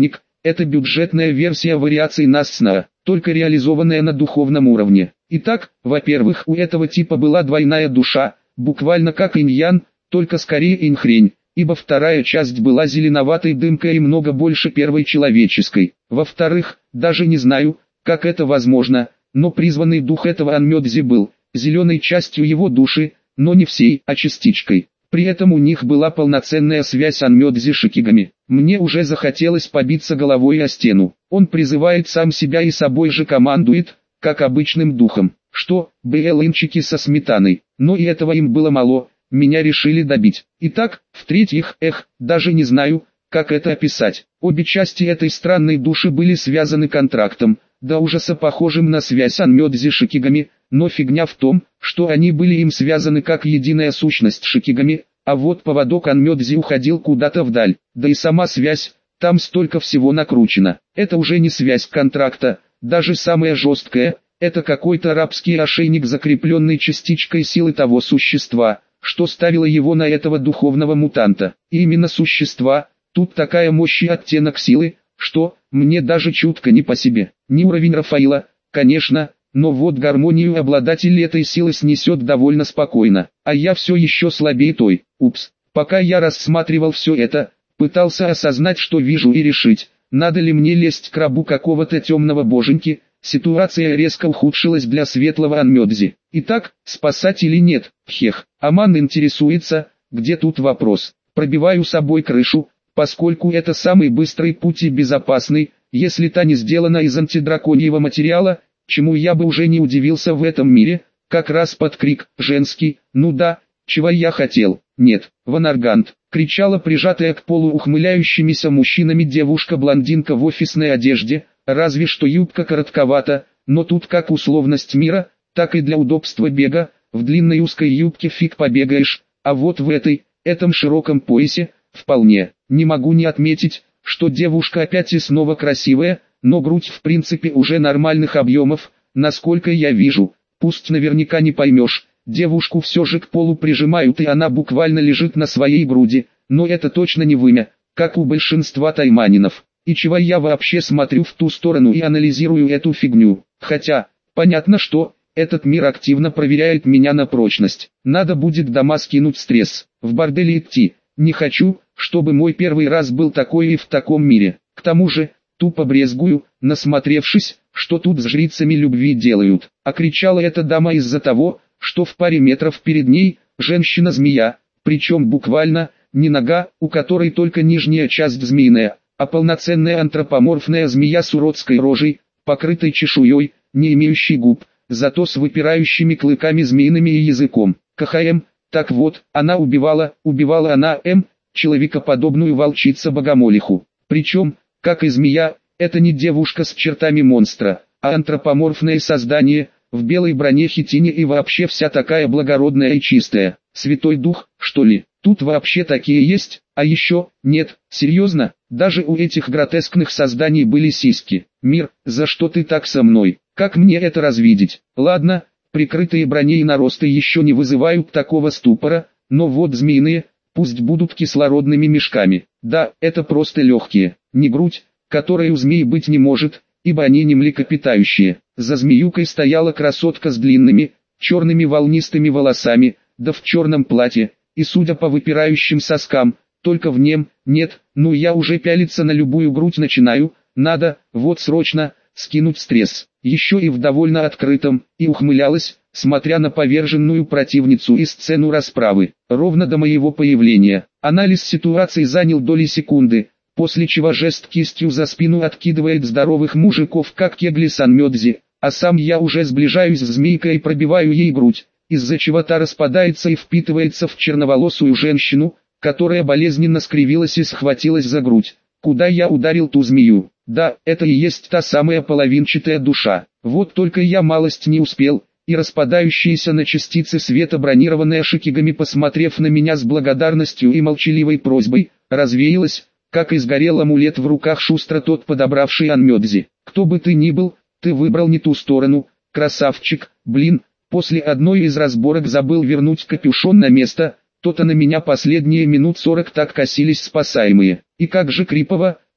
это бюджетная версия вариаций Нассна, только реализованная на духовном уровне. Итак, во-первых, у этого типа была двойная душа, буквально как инь-ян, только скорее инь-хрень, ибо вторая часть была зеленоватой дымкой и много больше первой человеческой. Во-вторых, даже не знаю, как это возможно, но призванный дух этого Анмёдзи был зеленой частью его души, но не всей, а частичкой. При этом у них была полноценная связь Анмёдзи с Шикигами. Мне уже захотелось побиться головой о стену. Он призывает сам себя и собой же командует, как обычным духом. Что, блинчики со сметаной, но и этого им было мало, меня решили добить. Итак, в-третьих, эх, даже не знаю, как это описать. Обе части этой странной души были связаны контрактом, до ужаса похожим на связь Анмёдзи с Шикигами, но фигня в том, что они были им связаны как единая сущность с Шикигами, а вот поводок Анмёдзи уходил куда-то вдаль, да и сама связь, там столько всего накручено. Это уже не связь контракта, даже самая жесткая, это какой-то рабский ошейник, закрепленный частичкой силы того существа, что ставило его на этого духовного мутанта. И именно существа, тут такая мощь и оттенок силы, что, мне даже чутко не по себе. Не уровень Рафаила, конечно, но вот гармонию обладатель этой силы снесет довольно спокойно, а я все еще слабее той. Упс, пока я рассматривал все это, пытался осознать, что вижу, и решить, надо ли мне лезть к рабу какого-то темного боженьки. Ситуация резко ухудшилась для светлого Анмёдзи. Итак, спасать или нет? Хех. Аман интересуется, где тут вопрос. Пробиваю собой крышу, поскольку это самый быстрый путь и безопасный, если та не сделана из антидраконьего материала, чему я бы уже не удивился в этом мире, как раз под крик «женский», ну да, чего я хотел, нет, Ванаргант, кричала прижатая к полу ухмыляющимися мужчинами девушка-блондинка в офисной одежде, разве что юбка коротковата, но тут как условность мира, так и для удобства бега, в длинной узкой юбке фиг побегаешь, а вот в этой, этом широком поясе, вполне. Не могу не отметить, что девушка опять и снова красивая, но грудь в принципе уже нормальных объемов, насколько я вижу, пусть наверняка не поймешь, девушку все же к полу прижимают и она буквально лежит на своей груди, но это точно не вымя, как у большинства тайманинов. И чего я вообще смотрю в ту сторону и анализирую эту фигню, хотя, понятно что, этот мир активно проверяет меня на прочность. Надо будет дома скинуть стресс, в бордель идти, не хочу, чтобы мой первый раз был такой и в таком мире. К тому же, тупо брезгую, насмотревшись, что тут с жрицами любви делают. А кричала эта дама из-за того, что в паре метров перед ней, женщина-змея, причем буквально, не нога, у которой только нижняя часть змеиная, а полноценная антропоморфная змея с уродской рожей, покрытой чешуей, не имеющей губ, зато с выпирающими клыками змеиными и языком. КХМ, так вот, она убивала, убивала она М, человекоподобную волчица-богомолиху. Причем, как и змея, это не девушка с чертами монстра, а антропоморфное создание, в белой броне хитине и вообще вся такая благородная и чистая. Святой Дух, что ли? Тут вообще такие есть? А еще, нет, серьезно, даже у этих гротескных созданий были сиськи. Мир, за что ты так со мной? Как мне это развидеть? Ладно, прикрытые броней наросты еще не вызывают такого ступора, но вот змеиные, пусть будут кислородными мешками. Да, это просто легкие, не грудь, которой у змей быть не может, ибо они не млекопитающие. За змеюкой стояла красотка с длинными, черными волнистыми волосами, да в черном платье, и судя по выпирающим соскам, только в нем, нет, ну я уже пялиться на любую грудь начинаю, надо, вот срочно, скинуть стресс. Еще и в довольно открытом, и ухмылялась, смотря на поверженную противницу и сцену расправы. Ровно до моего появления. Анализ ситуации занял доли секунды, после чего жест кистью за спину откидывает здоровых мужиков как кегли с Анмёдзи, а сам я уже сближаюсь с змейкой и пробиваю ей грудь, из-за чего та распадается и впитывается в черноволосую женщину, которая болезненно скривилась и схватилась за грудь, куда я ударил ту змею. Да, это и есть та самая половинчатая душа. Вот только я малость не успел, и распадающаяся на частицы света бронированная Шикигами, посмотрев на меня с благодарностью и молчаливой просьбой, развеялась, как и сгорел амулет в руках шустро тот подобравший Анмёдзи. Кто бы ты ни был, ты выбрал не ту сторону, красавчик, блин, после одной из разборок забыл вернуть капюшон на место, то-то на меня последние минут сорок так косились спасаемые. И как же крипово,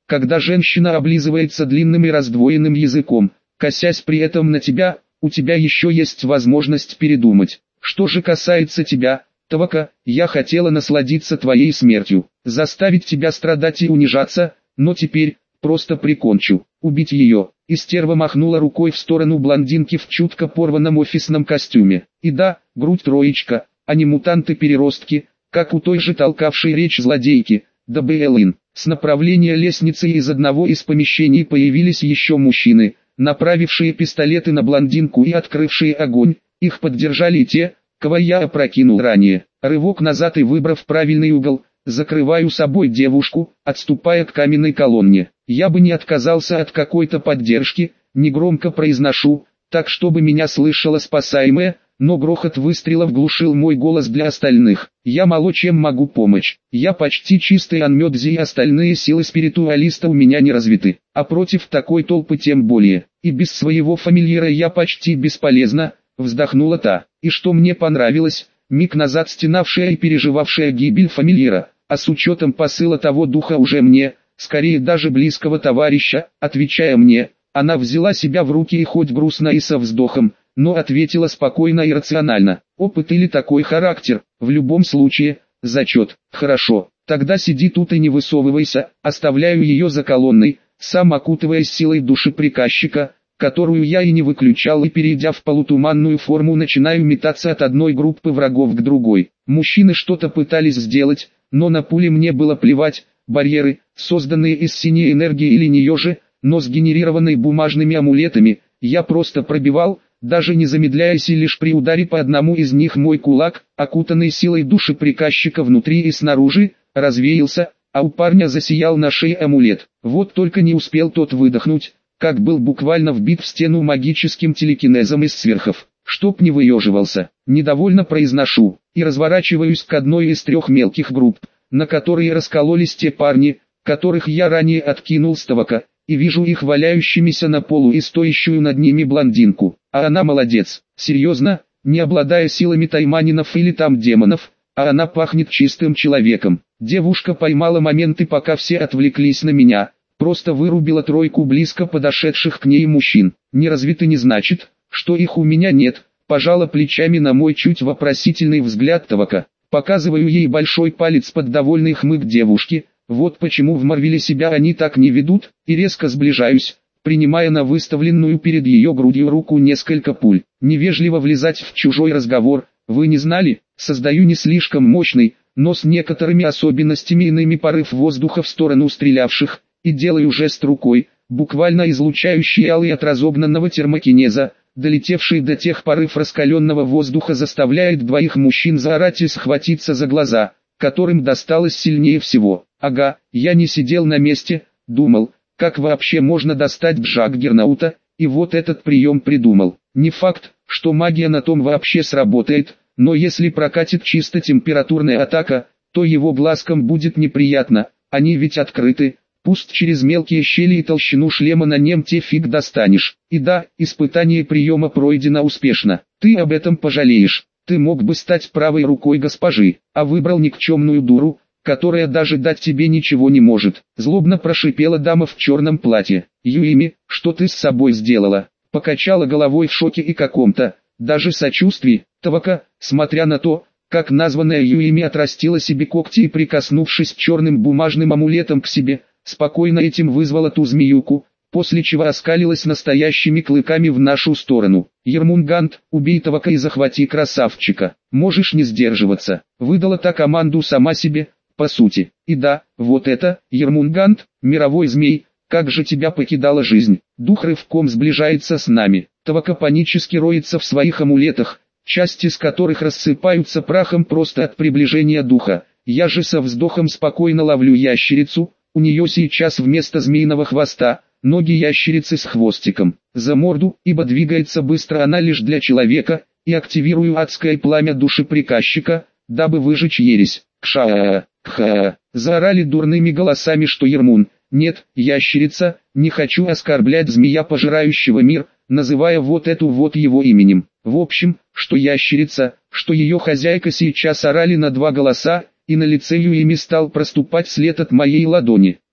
когда женщина облизывается длинным и раздвоенным языком, косясь при этом на тебя, у тебя еще есть возможность передумать. Что же касается тебя, Тавака, я хотела насладиться твоей смертью, заставить тебя страдать и унижаться, но теперь, просто прикончу, убить ее». И стерва махнула рукой в сторону блондинки в чутко порванном офисном костюме. И да, грудь троечка, а не мутанты-переростки, как у той же толкавшей речь злодейки, да Бэйлин. С направления лестницы из одного из помещений появились еще мужчины, направившие пистолеты на блондинку и открывшие огонь. Их поддержали и те, кого я опрокинул ранее. Рывок назад и выбрав правильный угол, закрываю собой девушку, отступая к каменной колонне. Я бы не отказался от какой-то поддержки, негромко произношу, так чтобы меня слышала спасаемая, но грохот выстрелов глушил мой голос для остальных. Я мало чем могу помочь. Я почти чистый Анмёдзи, и остальные силы спиритуалиста у меня не развиты. А против такой толпы тем более. И без своего фамильяра я почти бесполезна, вздохнула та. И что мне понравилось, миг назад стенавшая и переживавшая гибель фамильяра, а с учетом посыла того духа уже мне, скорее даже близкого товарища, отвечая мне, она взяла себя в руки и хоть грустно и со вздохом, но ответила спокойно и рационально. Опыт или такой характер, в любом случае, зачет. Хорошо, тогда сиди тут и не высовывайся, оставляю ее за колонной, сам окутываясь силой души приказчика, которую я и не выключал, и перейдя в полутуманную форму начинаю метаться от одной группы врагов к другой. Мужчины что-то пытались сделать, но на пули мне было плевать. Барьеры, созданные из синей энергии или нее же, но сгенерированные бумажными амулетами, я просто пробивал, даже не замедляясь, и лишь при ударе по одному из них мой кулак, окутанный силой души приказчика внутри и снаружи, развеялся, а у парня засиял на шее амулет. Вот только не успел тот выдохнуть, как был буквально вбит в стену магическим телекинезом из сверхов. Чтоб не выеживался, недовольно произношу, и разворачиваюсь к одной из трех мелких групп, на которые раскололись те парни, которых я ранее откинул с Тавака, и вижу их валяющимися на полу и стоящую над ними блондинку. А она молодец, серьезно, не обладая силами тайманинов или там демонов, а она пахнет чистым человеком. Девушка поймала моменты, пока все отвлеклись на меня, просто вырубила тройку близко подошедших к ней мужчин. Не развиты не значит, что их у меня нет, пожала плечами на мой чуть вопросительный взгляд Тавака. Показываю ей большой палец под довольный хмык девушки, вот почему в Марвеле себя они так не ведут, и резко сближаюсь, принимая на выставленную перед ее грудью руку несколько пуль. Невежливо влезать в чужой разговор, вы не знали, создаю не слишком мощный, но с некоторыми особенностями иными порыв воздуха в сторону стрелявших, и делаю жест рукой, буквально излучающий алый от разогнанного термокинеза. Долетевший до тех порыв раскаленного воздуха заставляет двоих мужчин заорать и схватиться за глаза, которым досталось сильнее всего. Ага, я не сидел на месте, думал, как вообще можно достать Джаггернаута, и вот этот прием придумал. Не факт, что магия на том вообще сработает, но если прокатит чисто температурная атака, то его глазкам будет неприятно, они ведь открыты. Пусть через мелкие щели и толщину шлема на нем те фиг достанешь. И да, испытание приема пройдено успешно. Ты об этом пожалеешь. Ты мог бы стать правой рукой госпожи, а выбрал никчемную дуру, которая даже дать тебе ничего не может. Злобно прошипела дама в черном платье. Юими, что ты с собой сделала? Покачала головой в шоке и каком-то, даже сочувствии. Тавака, смотря на то, как названная Юими отрастила себе когти и прикоснувшись черным бумажным амулетом к себе, спокойно этим вызвала ту змеюку, после чего оскалилась настоящими клыками в нашу сторону. Ермунгант, убей Тавака и захвати красавчика. Можешь не сдерживаться. Выдала та команду сама себе, по сути. И да, вот это, Ермунгант, мировой змей, как же тебя покидала жизнь. Дух рывком сближается с нами. Тавака панически роется в своих амулетах, части из которых рассыпаются прахом просто от приближения духа. Я же со вздохом спокойно ловлю ящерицу. У нее сейчас вместо змеиного хвоста, ноги ящерицы с хвостиком. За морду, ибо двигается быстро она лишь для человека, и активирую адское пламя души приказчика, дабы выжечь ересь. Кша, кха, заорали дурными голосами, что Ермун. Нет, ящерица, не хочу оскорблять змея, пожирающего мир, называя вот эту вот его именем. В общем, что ящерица, что ее хозяйка сейчас орали на два голоса, и на лице Юими стал проступать след от моей ладони.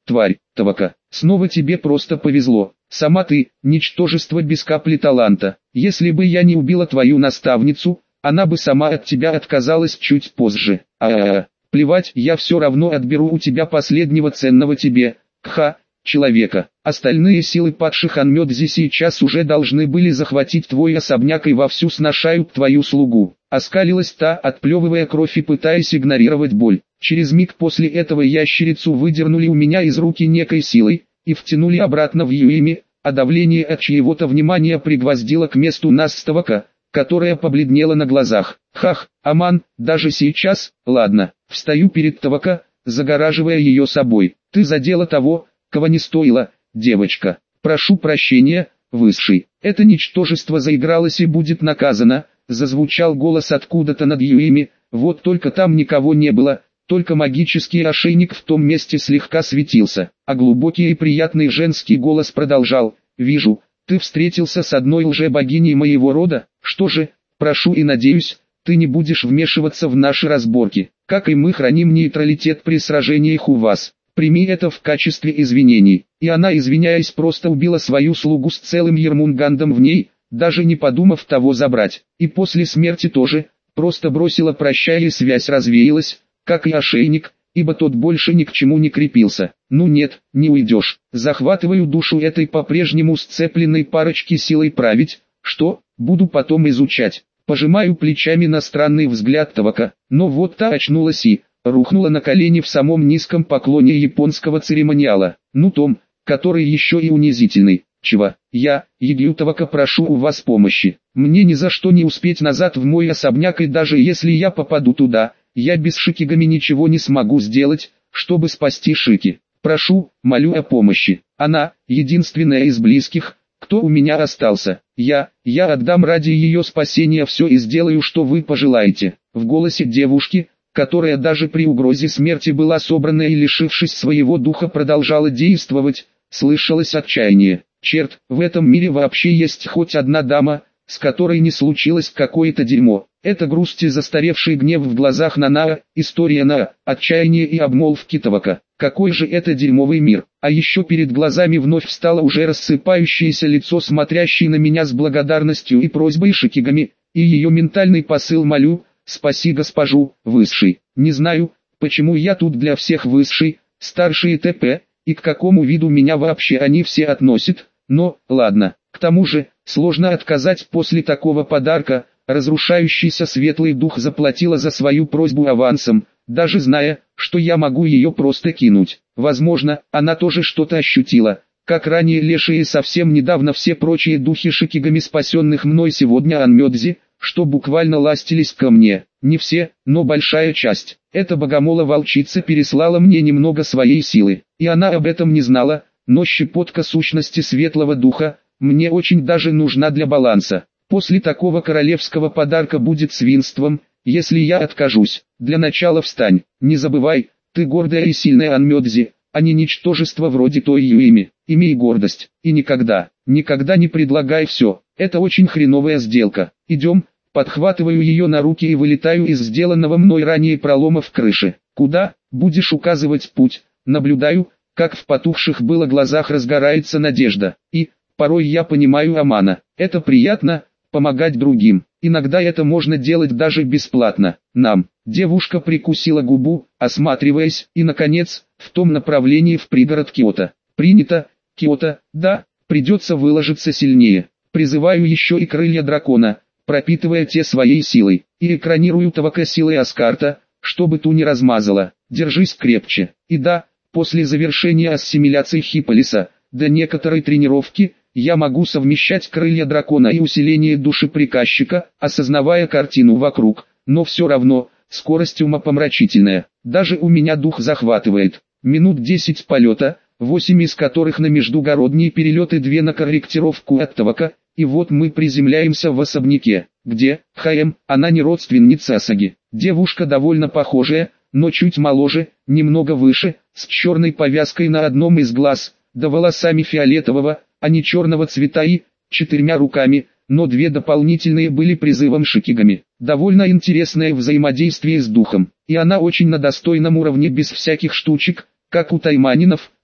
тварь, Тавака, снова тебе просто повезло. Сама ты, ничтожество без капли таланта. Если бы я не убила твою наставницу, она бы сама от тебя отказалась чуть позже. А-а-а, плевать, я все равно отберу у тебя последнего ценного тебе, кха, человека. Остальные силы падших Анмёдзи сейчас уже должны были захватить твой особняк и вовсю сношают твою слугу. Оскалилась та, отплевывая кровь и пытаясь игнорировать боль. Через миг после этого ящерицу выдернули у меня из руки некой силой и втянули обратно в Юэми, а давление от чьего-то внимания пригвоздило к месту нас с Тавака, которая побледнела на глазах. Хах, Аман, даже сейчас, ладно, встаю перед Тавака, загораживая ее собой. Ты задела того, кого не стоило, девочка. Прошу прощения, высший. Это ничтожество заигралось и будет наказано, зазвучал голос откуда-то над Юэми, вот только там никого не было, только магический ошейник в том месте слегка светился, а глубокий и приятный женский голос продолжал: «Вижу, ты встретился с одной лже-богиней моего рода, что же, прошу и надеюсь, ты не будешь вмешиваться в наши разборки, как и мы храним нейтралитет при сражениях у вас. Прими это в качестве извинений». И она, извиняясь, просто убила свою слугу с целым Ермунгандом в ней, даже не подумав того забрать. И после смерти тоже, просто бросила прощай, и связь развеялась, как и ошейник, ибо тот больше ни к чему не крепился. Ну нет, не уйдешь. Захватываю душу этой по-прежнему сцепленной парочки силой править, что, буду потом изучать. Пожимаю плечами на странный взгляд Тавака, но вот та очнулась и рухнула на колени в самом низком поклоне японского церемониала. Ну том, который еще и унизительный. Чего? Я, Егью Тавака, прошу у вас помощи. Мне ни за что не успеть назад в мой особняк, и даже если я попаду туда, я без Шикигами ничего не смогу сделать, чтобы спасти Шики. Прошу, молю о помощи. Она, единственная из близких, кто у меня остался. Я, я отдам ради ее спасения все и сделаю, что вы пожелаете. В голосе девушки, которая даже при угрозе смерти была собрана и, лишившись своего духа, продолжала действовать, слышалось отчаяние. Черт, в этом мире вообще есть хоть одна дама, с которой не случилось какое-то дерьмо. Это грусть и застаревший гнев в глазах Нанаа, история Наа, отчаяние и обмолвки Тавака. Какой же это дерьмовый мир. А еще перед глазами вновь встало уже рассыпающееся лицо, смотрящее на меня с благодарностью и просьбой Шикигами, и ее ментальный посыл: молю, спаси госпожу, высший. Не знаю, почему я тут для всех высший, старший и т.п., и к какому виду меня вообще они все относят, но, ладно. К тому же, сложно отказать после такого подарка. Разрушающийся светлый дух заплатила за свою просьбу авансом, даже зная, что я могу ее просто кинуть. Возможно, она тоже что-то ощутила, как ранее лешие и совсем недавно все прочие духи Шикигами, спасенных мной сегодня Анмёдзи, что буквально ластились ко мне. Не все, но большая часть. Эта богомола-волчица переслала мне немного своей силы, и она об этом не знала, но щепотка сущности светлого духа мне очень даже нужна для баланса. После такого королевского подарка будет свинством, если я откажусь. Для начала встань. Не забывай, ты гордая и сильная Анмёдзи, а не ничтожество вроде той Юэми. Имей гордость, и никогда, никогда не предлагай все. Это очень хреновая сделка. Идем. Подхватываю ее на руки и вылетаю из сделанного мной ранее пролома в крыше. Куда? Будешь указывать путь. Наблюдаю, как в потухших было глазах разгорается надежда. И, порой я понимаю Амана. Это приятно, помогать другим. Иногда это можно делать даже бесплатно. Нам. Девушка прикусила губу, осматриваясь, и, наконец, в том направлении в пригород Киото. Принято, Киото, да, придется выложиться сильнее. Призываю еще и крылья дракона, пропитывая те своей силой, и экранирую Тавака силой Аскарта, чтобы ту не размазала. Держись крепче. И да, после завершения ассимиляции Хиполиса, до некоторой тренировки, я могу совмещать крылья дракона и усиление души приказчика, осознавая картину вокруг, но все равно, скорость умопомрачительная. Даже у меня дух захватывает. Минут десять полета, восемь из которых на междугородние перелеты, две на корректировку от Тавака, и вот мы приземляемся в особняке, где, ХМ, она не родственница Асаги. Девушка довольно похожая, но чуть моложе, немного выше, с черной повязкой на одном из глаз, да волосами фиолетового, а не черного цвета, и четырьмя руками, но две дополнительные были призывом Шикигами. Довольно интересное взаимодействие с духом, и она очень на достойном уровне без всяких штучек, как у тайманинов,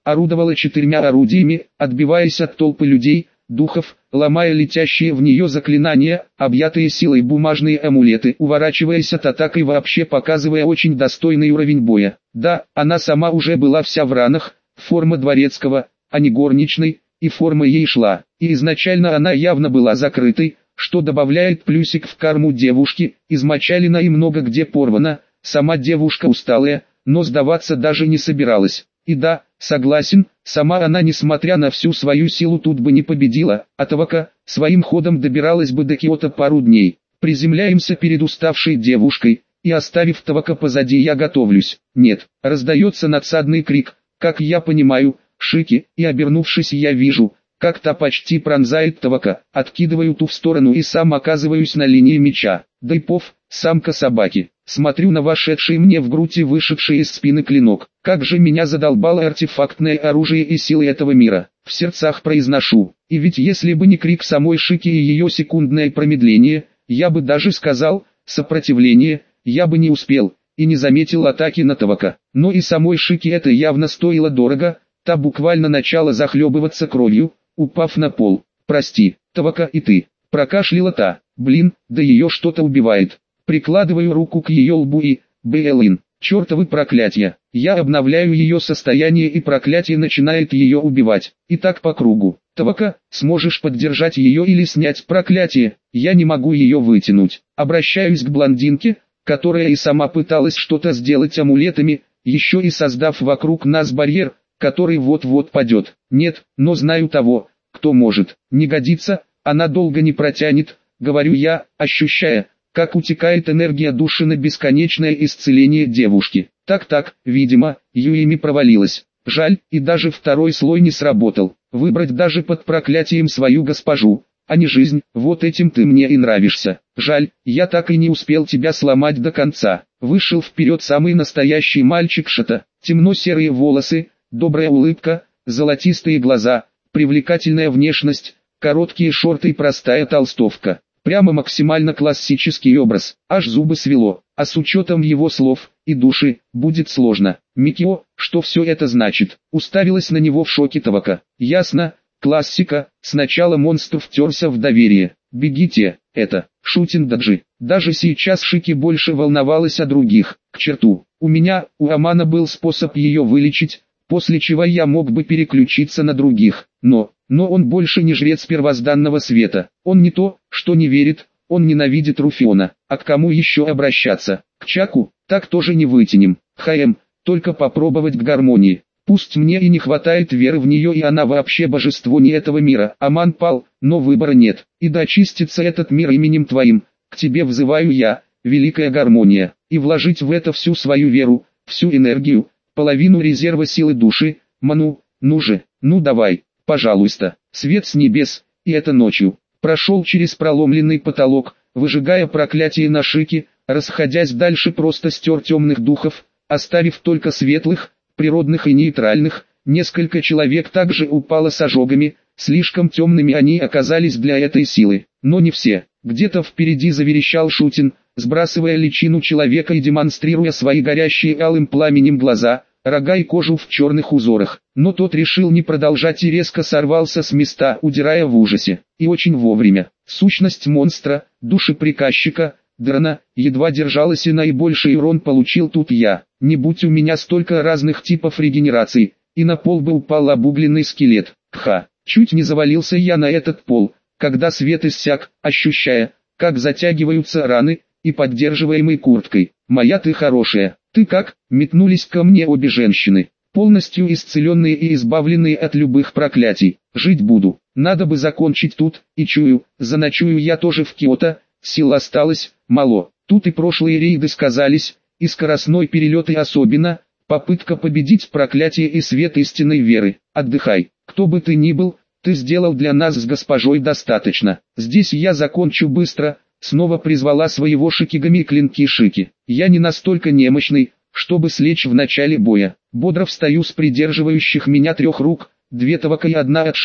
орудовала четырьмя орудиями, отбиваясь от толпы людей, духов, ломая летящие в нее заклинания, объятые силой бумажные амулеты, уворачиваясь от атак и вообще показывая очень достойный уровень боя. Да, она сама уже была вся в ранах, форма дворецкого, а не горничной, и форма ей шла, и изначально она явно была закрытой, что добавляет плюсик в карму девушки, измочалена и много где порвана, сама девушка усталая, но сдаваться даже не собиралась. И да, согласен, сама она несмотря на всю свою силу тут бы не победила, а Тавака своим ходом добиралась бы до Киото пару дней. Приземляемся перед уставшей девушкой, и оставив Тавака позади я готовлюсь. Нет, раздается надсадный крик, как я понимаю, Шики, и обернувшись я вижу, как та почти пронзает Тавака, откидываю ту в сторону и сам оказываюсь на линии меча. Дайпов, самка собаки. Смотрю на вошедший мне в грудь и вышедший из спины клинок. Как же меня задолбало артефактное оружие и силы этого мира. В сердцах произношу. И ведь если бы не крик самой Шики и ее секундное промедление, я бы даже сказал, сопротивление, я бы не успел, и не заметил атаки на Тавака. Но и самой Шики это явно стоило дорого, та буквально начала захлебываться кровью, упав на пол. «Прости, Тавака, и ты», прокашляла та. «Блин, да ее что-то убивает». Прикладываю руку к ее лбу и, блин, чертовы проклятия. Я обновляю ее состояние и проклятие начинает ее убивать. И так по кругу. Тавака, сможешь поддержать ее или снять проклятие? Я не могу ее вытянуть. Обращаюсь к блондинке, которая и сама пыталась что-то сделать амулетами, еще и создав вокруг нас барьер, который вот-вот падет. Нет, но знаю того, кто может. Не годится, она долго не протянет, говорю я, ощущая, как утекает энергия души на бесконечное исцеление девушки. Так-так, видимо, Юэми провалилась. Жаль, и даже второй слой не сработал. Выбрать даже под проклятием свою госпожу, а не жизнь, вот этим ты мне и нравишься. Жаль, я так и не успел тебя сломать до конца. Вышел вперед самый настоящий мальчик Шата. Темно-серые волосы, добрая улыбка, золотистые глаза, привлекательная внешность, короткие шорты и простая толстовка. Прямо максимально классический образ, аж зубы свело, а с учетом его слов и души, будет сложно. Микио, что все это значит? Уставилась на него в шоке Тавака. Ясно, классика, сначала монстр втерся в доверие. Бегите, это, Шутин Даджи. Даже сейчас Шики больше волновалась о других. К черту, у меня, у Амана был способ ее вылечить, после чего я мог бы переключиться на других, но... Но он больше не жрец первозданного света, он не то, что не верит, он ненавидит Руфиона, а к кому еще обращаться? К Чаку, так тоже не вытянем. Хаем, только попробовать к гармонии. Пусть мне и не хватает веры в нее и она вообще божество не этого мира. Аман пал, но выбора нет, и да очистится этот мир именем твоим, к тебе взываю я, великая гармония, и вложить в это всю свою веру, всю энергию, половину резерва силы души, ману, ну же, ну давай. Пожалуйста, свет с небес, и это ночью, прошел через проломленный потолок, выжигая проклятие на Шике, расходясь дальше просто стер темных духов, оставив только светлых, природных и нейтральных, несколько человек также упало с ожогами, слишком темными они оказались для этой силы, но не все, где-то впереди заверещал Шутин, сбрасывая личину человека и демонстрируя свои горящие алым пламенем глаза, рога и кожу в черных узорах, но тот решил не продолжать и резко сорвался с места, удирая в ужасе, и очень вовремя. Сущность монстра, души приказчика, дрона, едва держалась и наибольший урон получил тут я. Не будь у меня столько разных типов регенерации, и на пол бы упал обугленный скелет. Ха, чуть не завалился я на этот пол, когда свет иссяк, ощущая, как затягиваются раны, и поддерживаемой курткой. «Моя ты хорошая, ты как?» Метнулись ко мне обе женщины, полностью исцеленные и избавленные от любых проклятий. «Жить буду, надо бы закончить тут, и чую, заночую я тоже в Киото, сил осталось, мало». Тут и прошлые рейды сказались, и скоростной перелет и особенно, попытка победить проклятие и свет истинной веры. Отдыхай, кто бы ты ни был, ты сделал для нас с госпожой достаточно. Здесь я закончу быстро. Снова призвала своего Шикигами клинки Шики. Я не настолько немощный, чтобы слечь в начале боя. Бодро встаю с придерживающих меня трех рук, две Тавака и одна от Шики,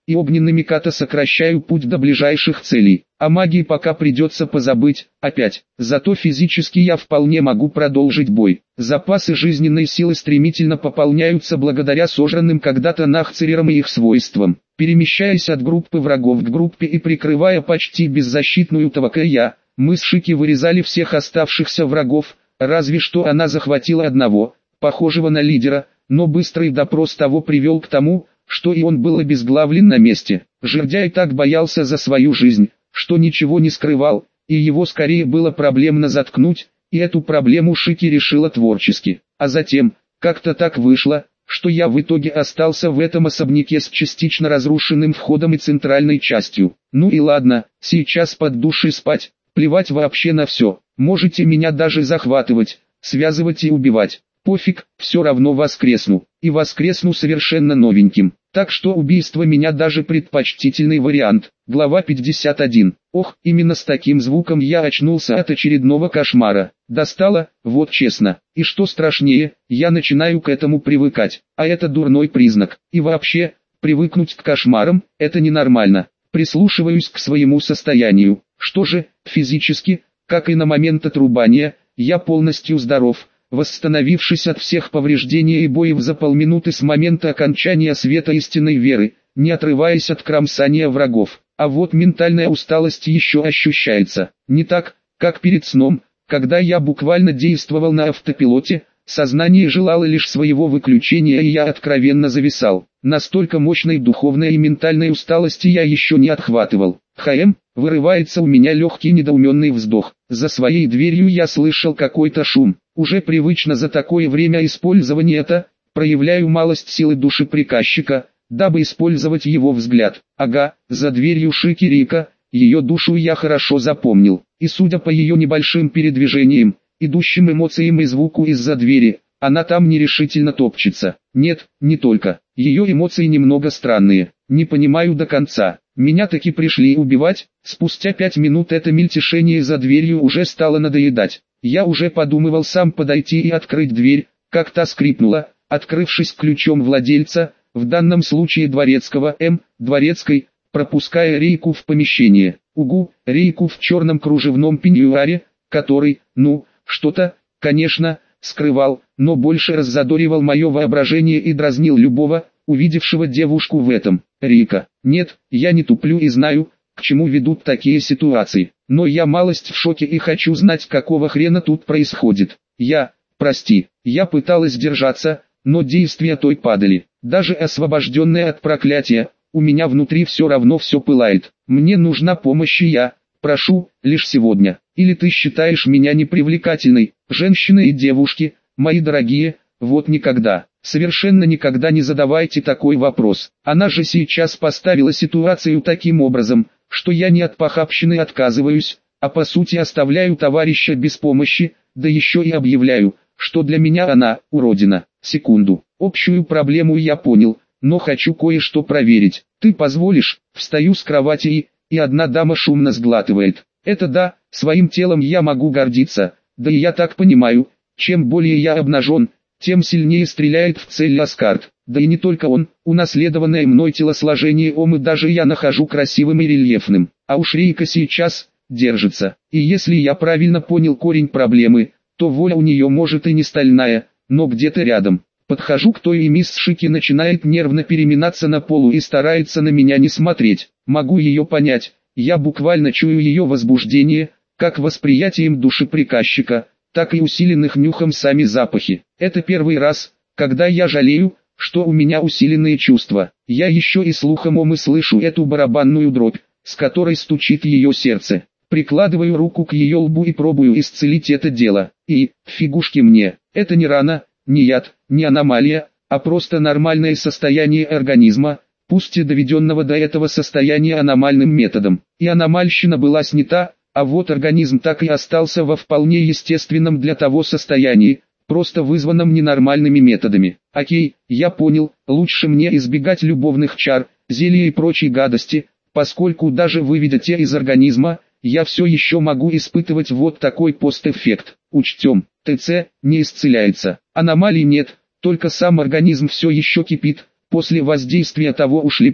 и огненными ката сокращаю путь до ближайших целей. О магии пока придется позабыть, опять. Зато физически я вполне могу продолжить бой. Запасы жизненной силы стремительно пополняются благодаря сожранным когда-то нахцерерам и их свойствам. Перемещаясь от группы врагов к группе и прикрывая почти беззащитную ТВК, мы с Шики вырезали всех оставшихся врагов, разве что она захватила одного, похожего на лидера, но быстрый допрос того привел к тому, что и он был обезглавлен на месте. Жердяй так боялся за свою жизнь, что ничего не скрывал, и его скорее было проблемно заткнуть, и эту проблему Шики решила творчески. А затем, как-то так вышло, что я в итоге остался в этом особняке с частично разрушенным входом и центральной частью. Ну и ладно, сейчас под душой спать, плевать вообще на все, можете меня даже захватывать, связывать и убивать. Пофиг, все равно воскресну, и воскресну совершенно новеньким. Так что убийство меня даже предпочтительный вариант. Глава пятьдесят один. Ох, именно с таким звуком я очнулся от очередного кошмара. Достало, вот честно. И что страшнее, я начинаю к этому привыкать. А это дурной признак. И вообще, привыкнуть к кошмарам – это ненормально. Прислушиваюсь к своему состоянию. Что же, физически, как и на момент отрубания, я полностью здоров. Восстановившись от всех повреждений и боев за полминуты с момента окончания света истинной веры, не отрываясь от кромсания врагов. А вот ментальная усталость еще ощущается. Не так, как перед сном, когда я буквально действовал на автопилоте, сознание желало лишь своего выключения и я откровенно зависал. Настолько мощной духовной и ментальной усталости я еще не отхватывал. ХМ, вырывается у меня легкий недоуменный вздох. За своей дверью я слышал какой-то шум. Уже привычно за такое время использования это, проявляю малость силы души приказчика, дабы использовать его взгляд. Ага, за дверью Шики Рика, ее душу я хорошо запомнил. И судя по ее небольшим передвижениям, идущим эмоциям и звуку из-за двери, она там нерешительно топчется. Нет, не только. Ее эмоции немного странные. Не понимаю до конца. Меня таки пришли убивать. Спустя пять минут это мельтешение за дверью уже стало надоедать. Я уже подумывал сам подойти и открыть дверь, как та скрипнула, открывшись ключом владельца, в данном случае дворецкого М, дворецкой, пропуская Рейку в помещение. Угу, Рейку в черном кружевном пеньюаре, который, ну, что-то, конечно, скрывал, но больше раззадоривал мое воображение и дразнил любого, увидевшего девушку в этом. Рика, нет, я не туплю и знаю, к чему ведут такие ситуации. Но я малость в шоке и хочу знать, какого хрена тут происходит. Я, прости, я пыталась держаться, но действия той падали. Даже освобожденная от проклятия, у меня внутри все равно все пылает. Мне нужна помощь и я, прошу, лишь сегодня. Или ты считаешь меня непривлекательной? Женщины и девушки, мои дорогие, вот никогда, совершенно никогда не задавайте такой вопрос. Она же сейчас поставила ситуацию таким образом, что я не от похабщины отказываюсь, а по сути оставляю товарища без помощи, да еще и объявляю, что для меня она – уродина. Секунду, общую проблему я понял, но хочу кое-что проверить. Ты позволишь? Встаю с кровати и, и одна дама шумно сглатывает. Это да, своим телом я могу гордиться, да и я так понимаю, чем более я обнажен, тем сильнее стреляет в цель Аскард. Да и не только он, унаследованное мной телосложение Омы даже я нахожу красивым и рельефным. А уж Рейка сейчас держится. И если я правильно понял корень проблемы, то воля у нее может и не стальная, но где-то рядом. Подхожу к той и мисс Шики начинает нервно переминаться на полу и старается на меня не смотреть. Могу ее понять, я буквально чую ее возбуждение, как восприятием души приказчика, так и усиленных нюхом сами запахи. Это первый раз, когда я жалею, что у меня усиленные чувства. Я еще и слухом Омы слышу эту барабанную дробь, с которой стучит ее сердце. Прикладываю руку к ее лбу и пробую исцелить это дело. И, фигушки мне, это не рана, не яд, не аномалия, а просто нормальное состояние организма, пусть и доведенного до этого состояния аномальным методом. И аномальщина была снята, а вот организм так и остался во вполне естественном для того состоянии, просто вызванном ненормальными методами. Окей, я понял, лучше мне избегать любовных чар, зелья и прочей гадости, поскольку даже выведя те из организма, я все еще могу испытывать вот такой постэффект. Учтем, ТЦ не исцеляется, аномалий нет, только сам организм все еще кипит, после воздействия того ушлепка,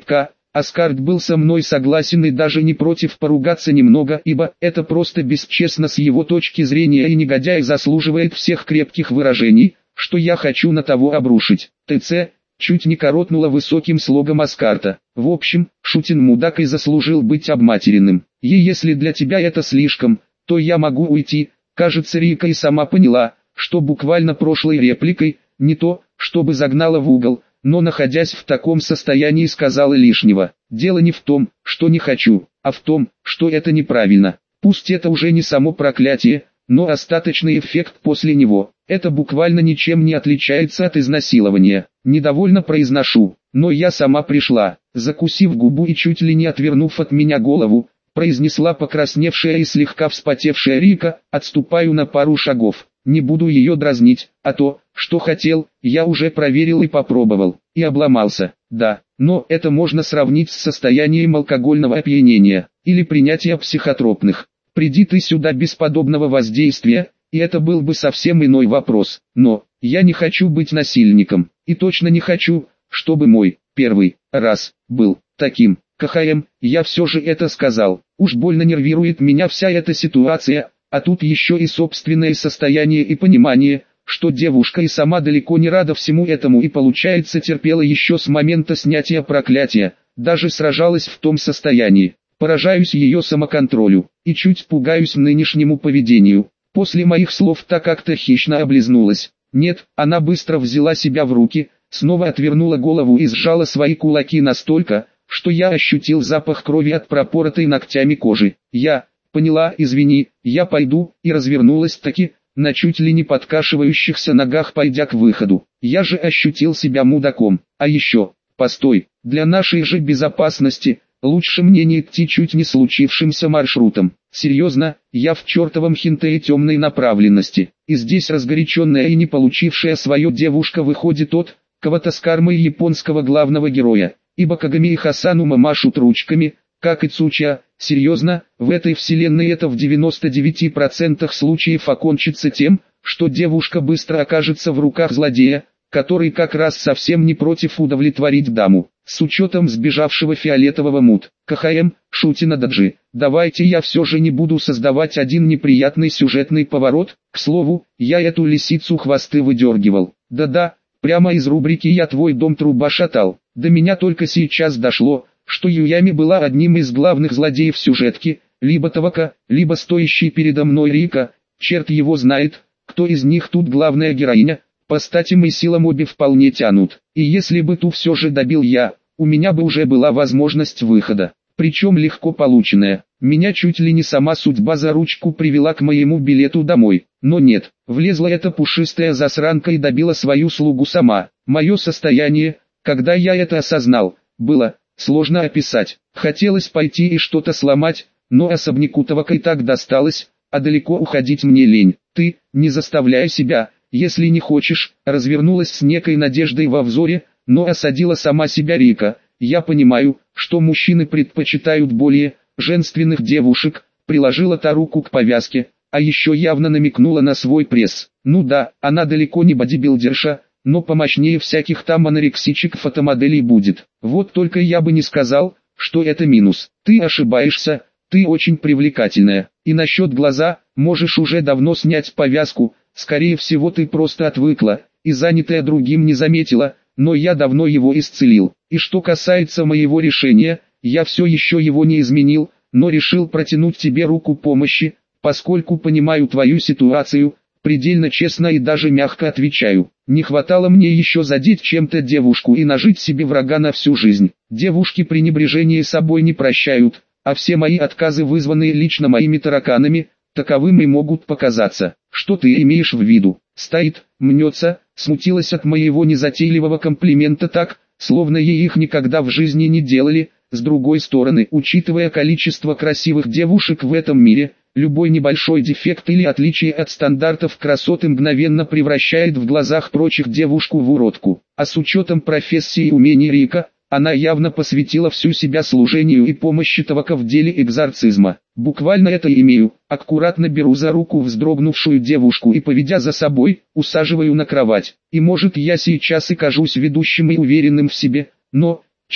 Аскард был со мной согласен и даже не против поругаться немного, ибо это просто бесчестно с его точки зрения, и негодяй заслуживает всех крепких выражений, что я хочу на того обрушить. ТЦ чуть не коротнула высоким слогом Аскарта. В общем, Шутин мудак и заслужил быть обматеренным. И если для тебя это слишком, то я могу уйти. Кажется, Рика и сама поняла, что буквально прошлой репликой, не то, чтобы загнала в угол, но находясь в таком состоянии сказала лишнего. Дело не в том, что не хочу, а в том, что это неправильно. Пусть это уже не само проклятие, но остаточный эффект после него. Это буквально ничем не отличается от изнасилования. Недовольно произношу, но я сама пришла. Закусив губу и чуть ли не отвернув от меня голову, произнесла покрасневшая и слегка вспотевшая Рика, отступаю на пару шагов. Не буду ее дразнить, а то, что хотел, я уже проверил и попробовал, и обломался. Да, но это можно сравнить с состоянием алкогольного опьянения, или принятия психотропных. Приди ты сюда без подобного воздействия, и это был бы совсем иной вопрос. Но, я не хочу быть насильником, и точно не хочу, чтобы мой первый раз был таким. КХМ, я все же это сказал. Уж больно нервирует меня вся эта ситуация, а тут еще и собственное состояние и понимание, что девушка и сама далеко не рада всему этому и получается терпела еще с момента снятия проклятия, даже сражалась в том состоянии. Поражаюсь ее самоконтролю, и чуть пугаюсь нынешнему поведению. После моих слов та как-то хищно облизнулась. Нет, она быстро взяла себя в руки, снова отвернула голову и сжала свои кулаки настолько, что я ощутил запах крови от пропоротой ногтями кожи. Я, поняла, извини, я пойду, и развернулась таки, на чуть ли не подкашивающихся ногах пойдя к выходу. Я же ощутил себя мудаком. А еще, постой, для нашей же безопасности, лучше мне не идти чуть не случившимся маршрутом. Серьезно, я в чертовом хинтее темной направленности. И здесь разгоряченная и не получившая свое девушка выходит от кого-то с кармой японского главного героя. Ибо Кагами и Хасанума машут ручками, как и Цуча. Серьезно, в этой вселенной это в девяноста девяти процентах случаев окончится тем, что девушка быстро окажется в руках злодея, который как раз совсем не против удовлетворить даму. С учетом сбежавшего фиолетового мут, КХМ, Шутина Даджи, давайте я все же не буду создавать один неприятный сюжетный поворот. К слову, я эту лисицу хвосты выдергивал. Да-да, прямо из рубрики «Я твой дом труба шатал». До меня только сейчас дошло, что Юями была одним из главных злодеев сюжетки, либо Тавака, либо стоящий передо мной Рика. Черт его знает, кто из них тут главная героиня. По статям и силам обе вполне тянут. И если бы ту все же добил я, у меня бы уже была возможность выхода. Причем легко полученная. Меня чуть ли не сама судьба за ручку привела к моему билету домой. Но нет, влезла эта пушистая засранка и добила свою слугу сама. Мое состояние, когда я это осознал, было сложно описать. Хотелось пойти и что-то сломать, но особняку Тавака и так досталось, а далеко уходить мне лень. Ты, не заставляй себя, если не хочешь, развернулась с некой надеждой во взоре, но осадила сама себя Рика. Я понимаю, что мужчины предпочитают более женственных девушек, приложила та руку к повязке, а еще явно намекнула на свой пресс. Ну да, она далеко не бодибилдерша, но помощнее всяких там анорексичек-фотомоделей будет. Вот только я бы не сказал, что это минус. Ты ошибаешься, ты очень привлекательная. И насчет глаза, можешь уже давно снять повязку. Скорее всего ты просто отвыкла, и занятая другим не заметила, но я давно его исцелил. И что касается моего решения, я все еще его не изменил, но решил протянуть тебе руку помощи, поскольку понимаю твою ситуацию, предельно честно и даже мягко отвечаю. Не хватало мне еще задеть чем-то девушку и нажить себе врага на всю жизнь. Девушки пренебрежение собой не прощают, а все мои отказы, вызванные лично моими тараканами, таковыми могут показаться. Что ты имеешь в виду? Стоит, мнется, смутилась от моего незатейливого комплимента так, словно ей их никогда в жизни не делали. С другой стороны, учитывая количество красивых девушек в этом мире, любой небольшой дефект или отличие от стандартов красоты мгновенно превращает в глазах прочих девушку в уродку. А с учетом профессии и умений Рика, она явно посвятила всю себя служению и помощи Тавака в деле экзорцизма. Буквально это имею, аккуратно беру за руку вздрогнувшую девушку и, поведя за собой, усаживаю на кровать. И может я сейчас и кажусь ведущим и уверенным в себе, но, черт,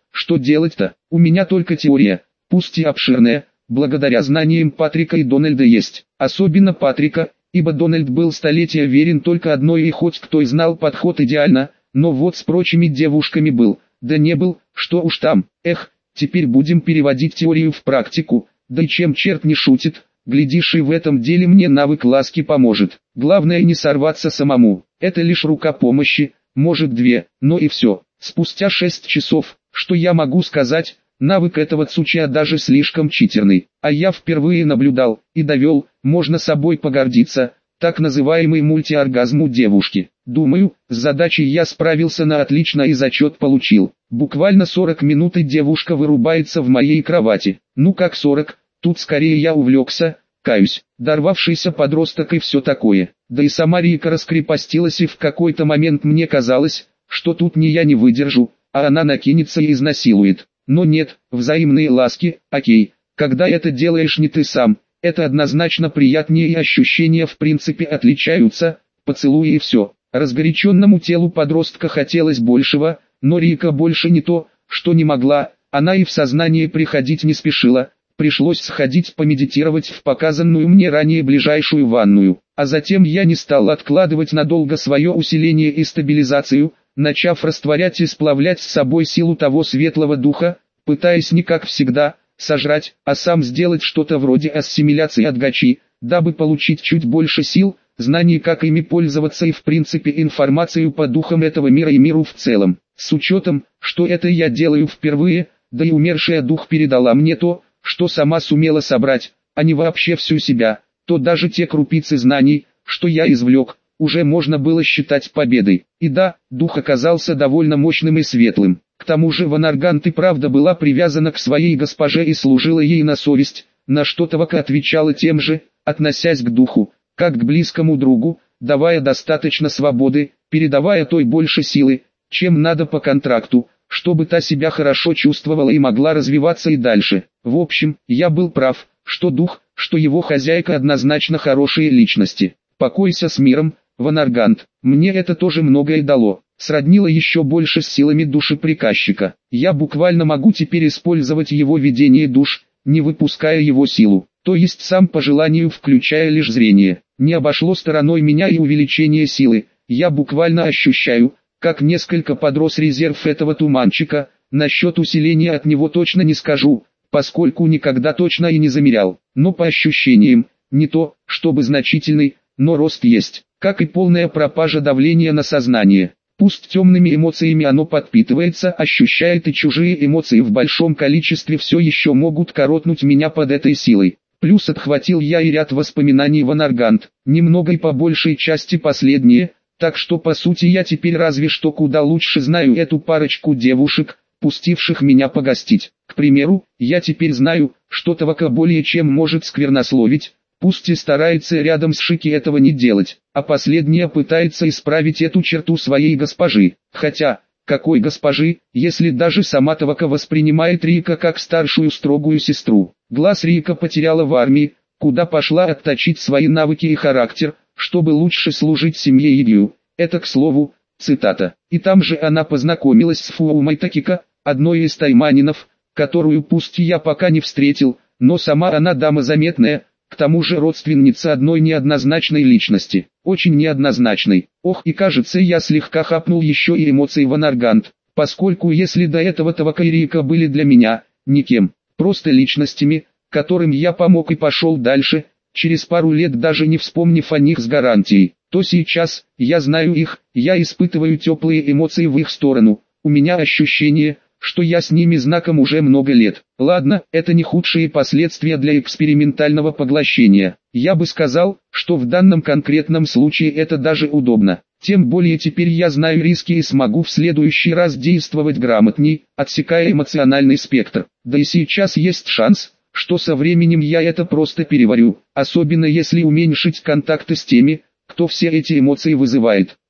что делать-то? У меня только теория, пусть и обширная, благодаря знаниям Патрика и Дональда есть. Особенно Патрика, ибо Дональд был столетия верен только одной и хоть кто и знал подход идеально, но вот с прочими девушками был, да не был, что уж там. Эх, теперь будем переводить теорию в практику, да и чем черт не шутит, глядишь и в этом деле мне навык ласки поможет. Главное не сорваться самому, это лишь рука помощи, может две, но и все. Спустя шесть часов, что я могу сказать, навык этого Цучиа даже слишком читерный, а я впервые наблюдал и довел, можно собой погордиться, так называемый мультиоргазм у девушки. Думаю, с задачей я справился на отлично и зачет получил. Буквально сорок минут и девушка вырубается в моей кровати. Ну как сорок, тут скорее я увлекся, каюсь, дорвавшийся подросток и все такое. Да и сама Рика раскрепостилась, и в какой-то момент мне казалось, что тут ни я не выдержу, а она накинется и изнасилует. Но нет, взаимные ласки, окей, когда это делаешь не ты сам, это однозначно приятнее и ощущения в принципе отличаются, поцелуи и все. Разгоряченному телу подростка хотелось большего, но Рика больше не то, что не могла, она и в сознание приходить не спешила, пришлось сходить помедитировать в показанную мне ранее ближайшую ванную, а затем я не стал откладывать надолго свое усиление и стабилизацию, начав растворять и сплавлять с собой силу того светлого духа, пытаясь не как всегда, сожрать, а сам сделать что-то вроде ассимиляции от гачи, дабы получить чуть больше сил, знаний, как ими пользоваться и в принципе информацию по духам этого мира и миру в целом. С учетом, что это я делаю впервые, да и умершая дух передала мне то, что сама сумела собрать, а не вообще всю себя, то даже те крупицы знаний, что я извлек, уже можно было считать победой. И да, дух оказался довольно мощным и светлым. К тому же Ванаргант и правда была привязана к своей госпоже и служила ей на совесть, на что Тавака отвечала тем же, относясь к духу, как к близкому другу, давая достаточно свободы, передавая той больше силы, чем надо по контракту, чтобы та себя хорошо чувствовала и могла развиваться и дальше. В общем, я был прав, что дух, что его хозяйка однозначно хорошие личности. Покойся с миром, Ванаргант, мне это тоже многое дало, сроднило еще больше с силами души приказчика. Я буквально могу теперь использовать его видение душ, не выпуская его силу, то есть сам по желанию включая лишь зрение. Не обошло стороной меня и увеличение силы, я буквально ощущаю, как несколько подрос резерв этого туманчика, насчет усиления от него точно не скажу, поскольку никогда точно и не замерял, но по ощущениям, не то, чтобы значительный, но рост есть, как и полная пропажа давления на сознание. Пусть темными эмоциями оно подпитывается, ощущает и чужие эмоции в большом количестве все еще могут коротнуть меня под этой силой. Плюс отхватил я и ряд воспоминаний Ванаргант, немного и по большей части последние, так что по сути я теперь разве что куда лучше знаю эту парочку девушек, пустивших меня погостить. К примеру, я теперь знаю, что Тавака более чем может сквернословить, пусть и старается рядом с Шики этого не делать, а последняя пытается исправить эту черту своей госпожи. Хотя, какой госпожи, если даже сама Тавака воспринимает Рика как старшую строгую сестру. Глаз Рика потеряла в армии, куда пошла отточить свои навыки и характер, чтобы лучше служить семье Игью. Это, к слову, цитата. И там же она познакомилась с Фуумой Такика, одной из тайманинов, которую пусть я пока не встретил, но сама она дама заметная, к тому же родственница одной неоднозначной личности, очень неоднозначной. Ох, и кажется, я слегка хапнул еще и эмоции Ванаргант, поскольку если до этого Тавака и Рика были для меня никем, просто личностями, которым я помог и пошел дальше, через пару лет даже не вспомнив о них с гарантией, то сейчас, я знаю их, я испытываю теплые эмоции в их сторону, у меня ощущение, что я с ними знаком уже много лет. Ладно, это не худшие последствия для экспериментального поглощения. Я бы сказал, что в данном конкретном случае это даже удобно. Тем более теперь я знаю риски и смогу в следующий раз действовать грамотней, отсекая эмоциональный спектр. Да и сейчас есть шанс, что со временем я это просто переварю, особенно если уменьшить контакты с теми, кто все эти эмоции вызывает.